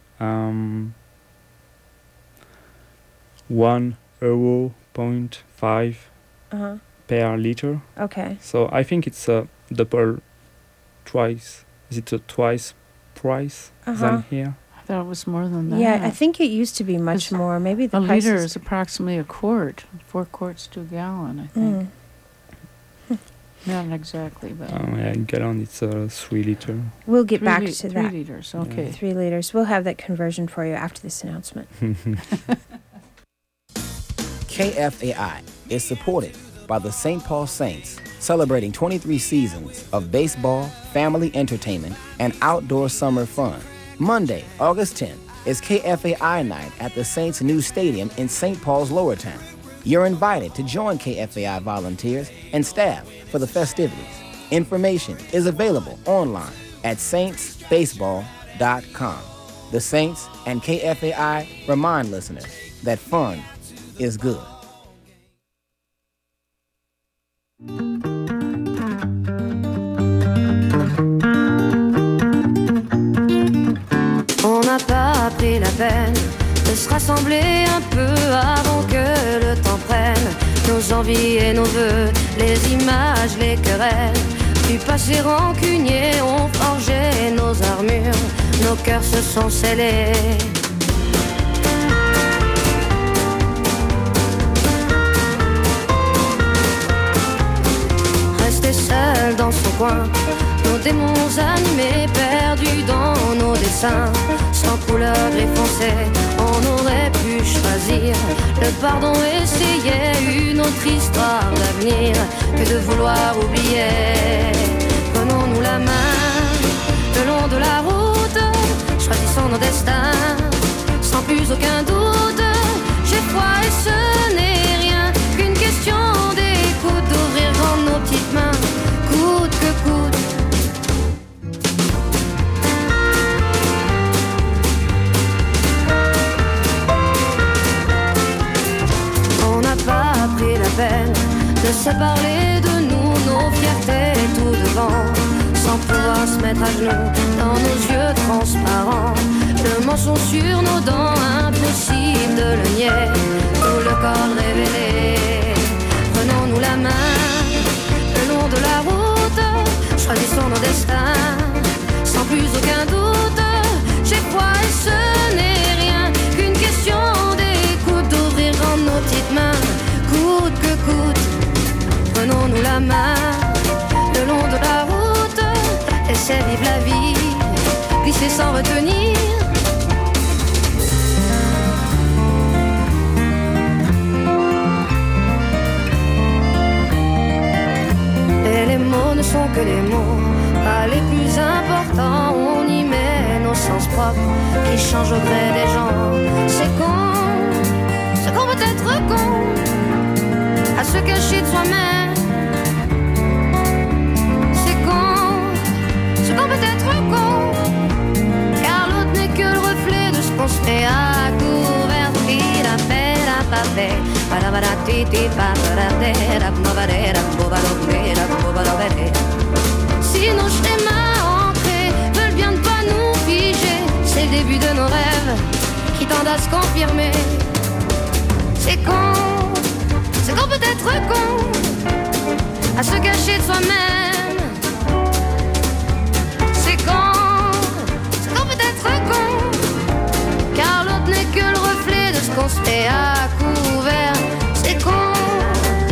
[SPEAKER 16] €1.5 per liter.
[SPEAKER 1] Okay.
[SPEAKER 16] So I think it's a double twice. Is it a twice price than here?
[SPEAKER 2] I thought it was more than that.
[SPEAKER 1] Yeah, I think it used to be much more. Maybe the
[SPEAKER 2] a
[SPEAKER 1] price
[SPEAKER 2] liter is approximately a quart, 4 quarts to a gallon, I think. Not exactly, but
[SPEAKER 16] Yeah, in gallon it's 3 liter.
[SPEAKER 1] We'll get back to
[SPEAKER 2] 3
[SPEAKER 1] that.
[SPEAKER 2] liters. Okay.
[SPEAKER 1] 3 liters. We'll have that conversion for you after this announcement.
[SPEAKER 5] KFAI is supported by the St. Paul Saints, celebrating 23 seasons of baseball, family entertainment, and outdoor summer fun. Monday, August 10th, is KFAI night at the Saints' new stadium in St. Paul's Lower Town. You're invited to join KFAI volunteers and staff for the festivities. Information is available online at saintsbaseball.com. The Saints and KFAI remind listeners that fun is good.
[SPEAKER 6] On n'a pas pris la peine de se rassembler un peu avant que le temps prenne nos envies et nos vœux, les images, les querelles du passé rancunier ont forgé nos armures, nos cœurs se sont scellés. Rester seul dans son coin, nos démons animés, perdus dans nos dessins, sans couleur gris foncé, on aurait pu choisir le pardon, essayer une autre histoire d'avenir que de vouloir oublier. Prenons-nous la main le long de la route, choisissons nos destins, sans plus aucun doute. J'ai foi et ce n'est rien qu'une question d'écoute, d'ouvrir grand nos petites mains, coûte que coûte. De se parler de nous, nos fiertés tout devant, sans pouvoir se mettre à genoux dans nos yeux transparents. Le mensonge sur nos dents, impossible de le nier, tout le corps révélé. Prenons-nous la main le long de la route, choisissons nos destins, sans plus aucun doute. J'ai foi et ce n'est rien qu'une question d'écoute, d'ouvrir grand nos petites mains, coûte que coûte. Prenons-nous la main le long de la route, laissez vivre la vie, glisser sans retenir. Et les mots ne sont que des mots, pas les plus importants. On y met nos sens propres qui changent au gré des gens. C'est con, peut être con, à se cacher de soi-même. C'est con peut être con, car l'autre n'est que le reflet de ce qu'on se fait à couvert. La paix, la paix, para para titi para si nos schémas ancrés veulent bien ne pas nous figer, c'est le début de nos rêves qui tendent à se confirmer. C'est con peut être con, à se cacher de soi-même. C'est con peut être con, car l'autre n'est que le reflet de ce qu'on se fait à couvert. C'est con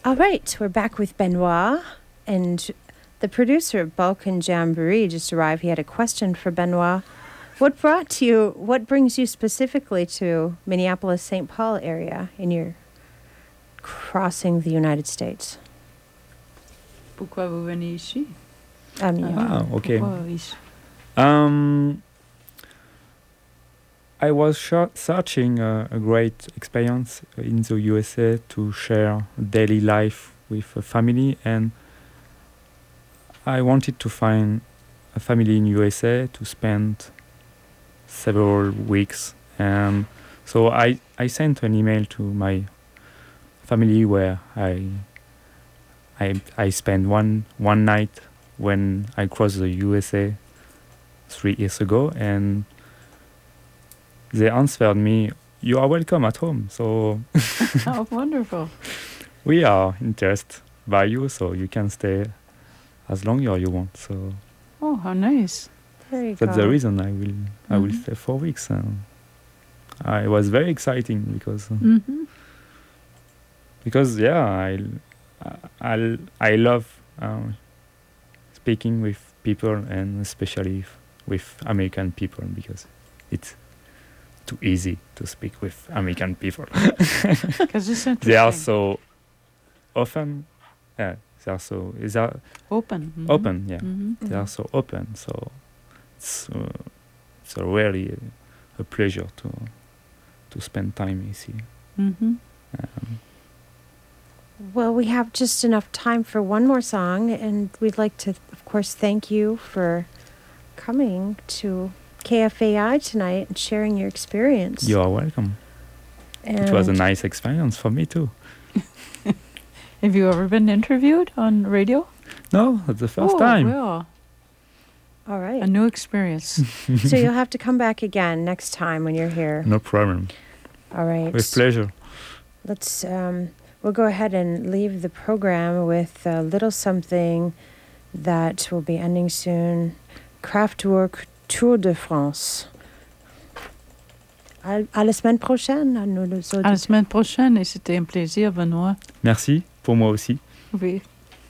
[SPEAKER 1] All right, we're back with Benoit, and the producer of Balkan Jamboree just arrived. He had a question for Benoit. What brings you specifically to Minneapolis-St. Paul area in your crossing the United States?
[SPEAKER 2] Pourquoi vous venez ici?
[SPEAKER 16] Okay.
[SPEAKER 2] Pourquoi ici?
[SPEAKER 16] I was searching a great experience in the USA to share daily life with a family, and I wanted to find a family in USA to spend several weeks. And so I sent an email to my family where I spent one night when I crossed the USA 3 years ago, and they answered me, "You are welcome at home." So
[SPEAKER 2] Oh, wonderful.
[SPEAKER 16] we are interested by you, so you can stay as long as you want. So
[SPEAKER 2] Oh, how nice.
[SPEAKER 1] There you
[SPEAKER 16] that's
[SPEAKER 1] go.
[SPEAKER 16] the reason I will
[SPEAKER 2] Mhm.
[SPEAKER 16] stay 4 weeks. And it was very exciting because I love speaking with people, and especially with American people, because it's too easy to speak with American people.
[SPEAKER 2] 'Cause it's
[SPEAKER 16] They are
[SPEAKER 2] interesting.
[SPEAKER 16] so often, they are so
[SPEAKER 2] Open. Mhm.
[SPEAKER 16] open, yeah.
[SPEAKER 2] Mhm.
[SPEAKER 16] They are so open, so it's really a pleasure to spend time here.
[SPEAKER 2] Mhm.
[SPEAKER 1] Well, we have just enough time for one more song, and we'd like to, of course, thank you for coming to KFAI tonight and sharing your experience.
[SPEAKER 16] You are welcome. It was a nice experience for me too.
[SPEAKER 2] Have you ever been interviewed on radio?
[SPEAKER 16] No, that's the first time.
[SPEAKER 2] Well,
[SPEAKER 1] all right.
[SPEAKER 2] a new experience.
[SPEAKER 1] So you'll have to come back again next time when you're here.
[SPEAKER 16] No problem.
[SPEAKER 1] All right.
[SPEAKER 16] With pleasure.
[SPEAKER 1] Let's we'll go ahead and leave the program with a little something that will be ending soon. Kraftwerk Tour de France. À la semaine prochaine. À nous les
[SPEAKER 2] À la semaine prochaine, et c'était un plaisir, Benoît.
[SPEAKER 16] Merci, pour moi aussi.
[SPEAKER 2] Oui.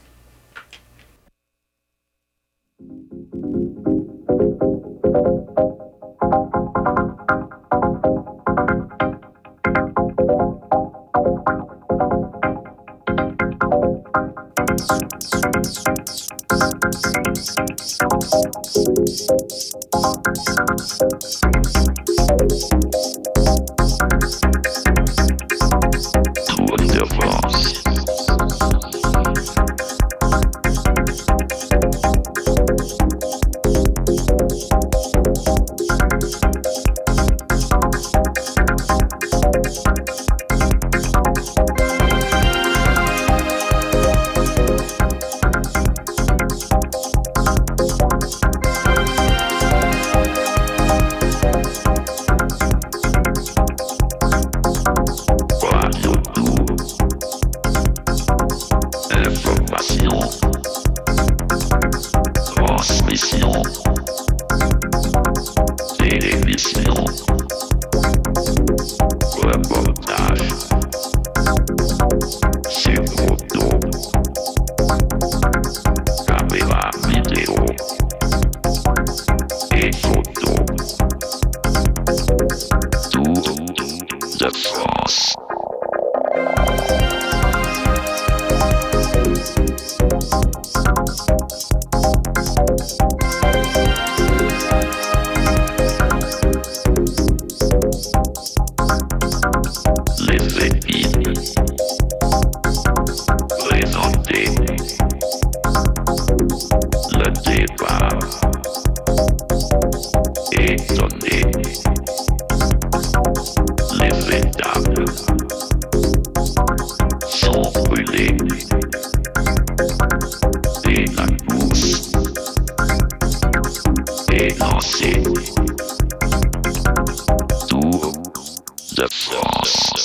[SPEAKER 7] Tour de France. Transmission. Télévision. Reportage. Sur photo. Caméra vidéo. Et photo. Tour de France. Les épines. Présenter. Le départ. Étonner. Les étapes. Sont brûlées. Et la course. Et lancée. Tour de France.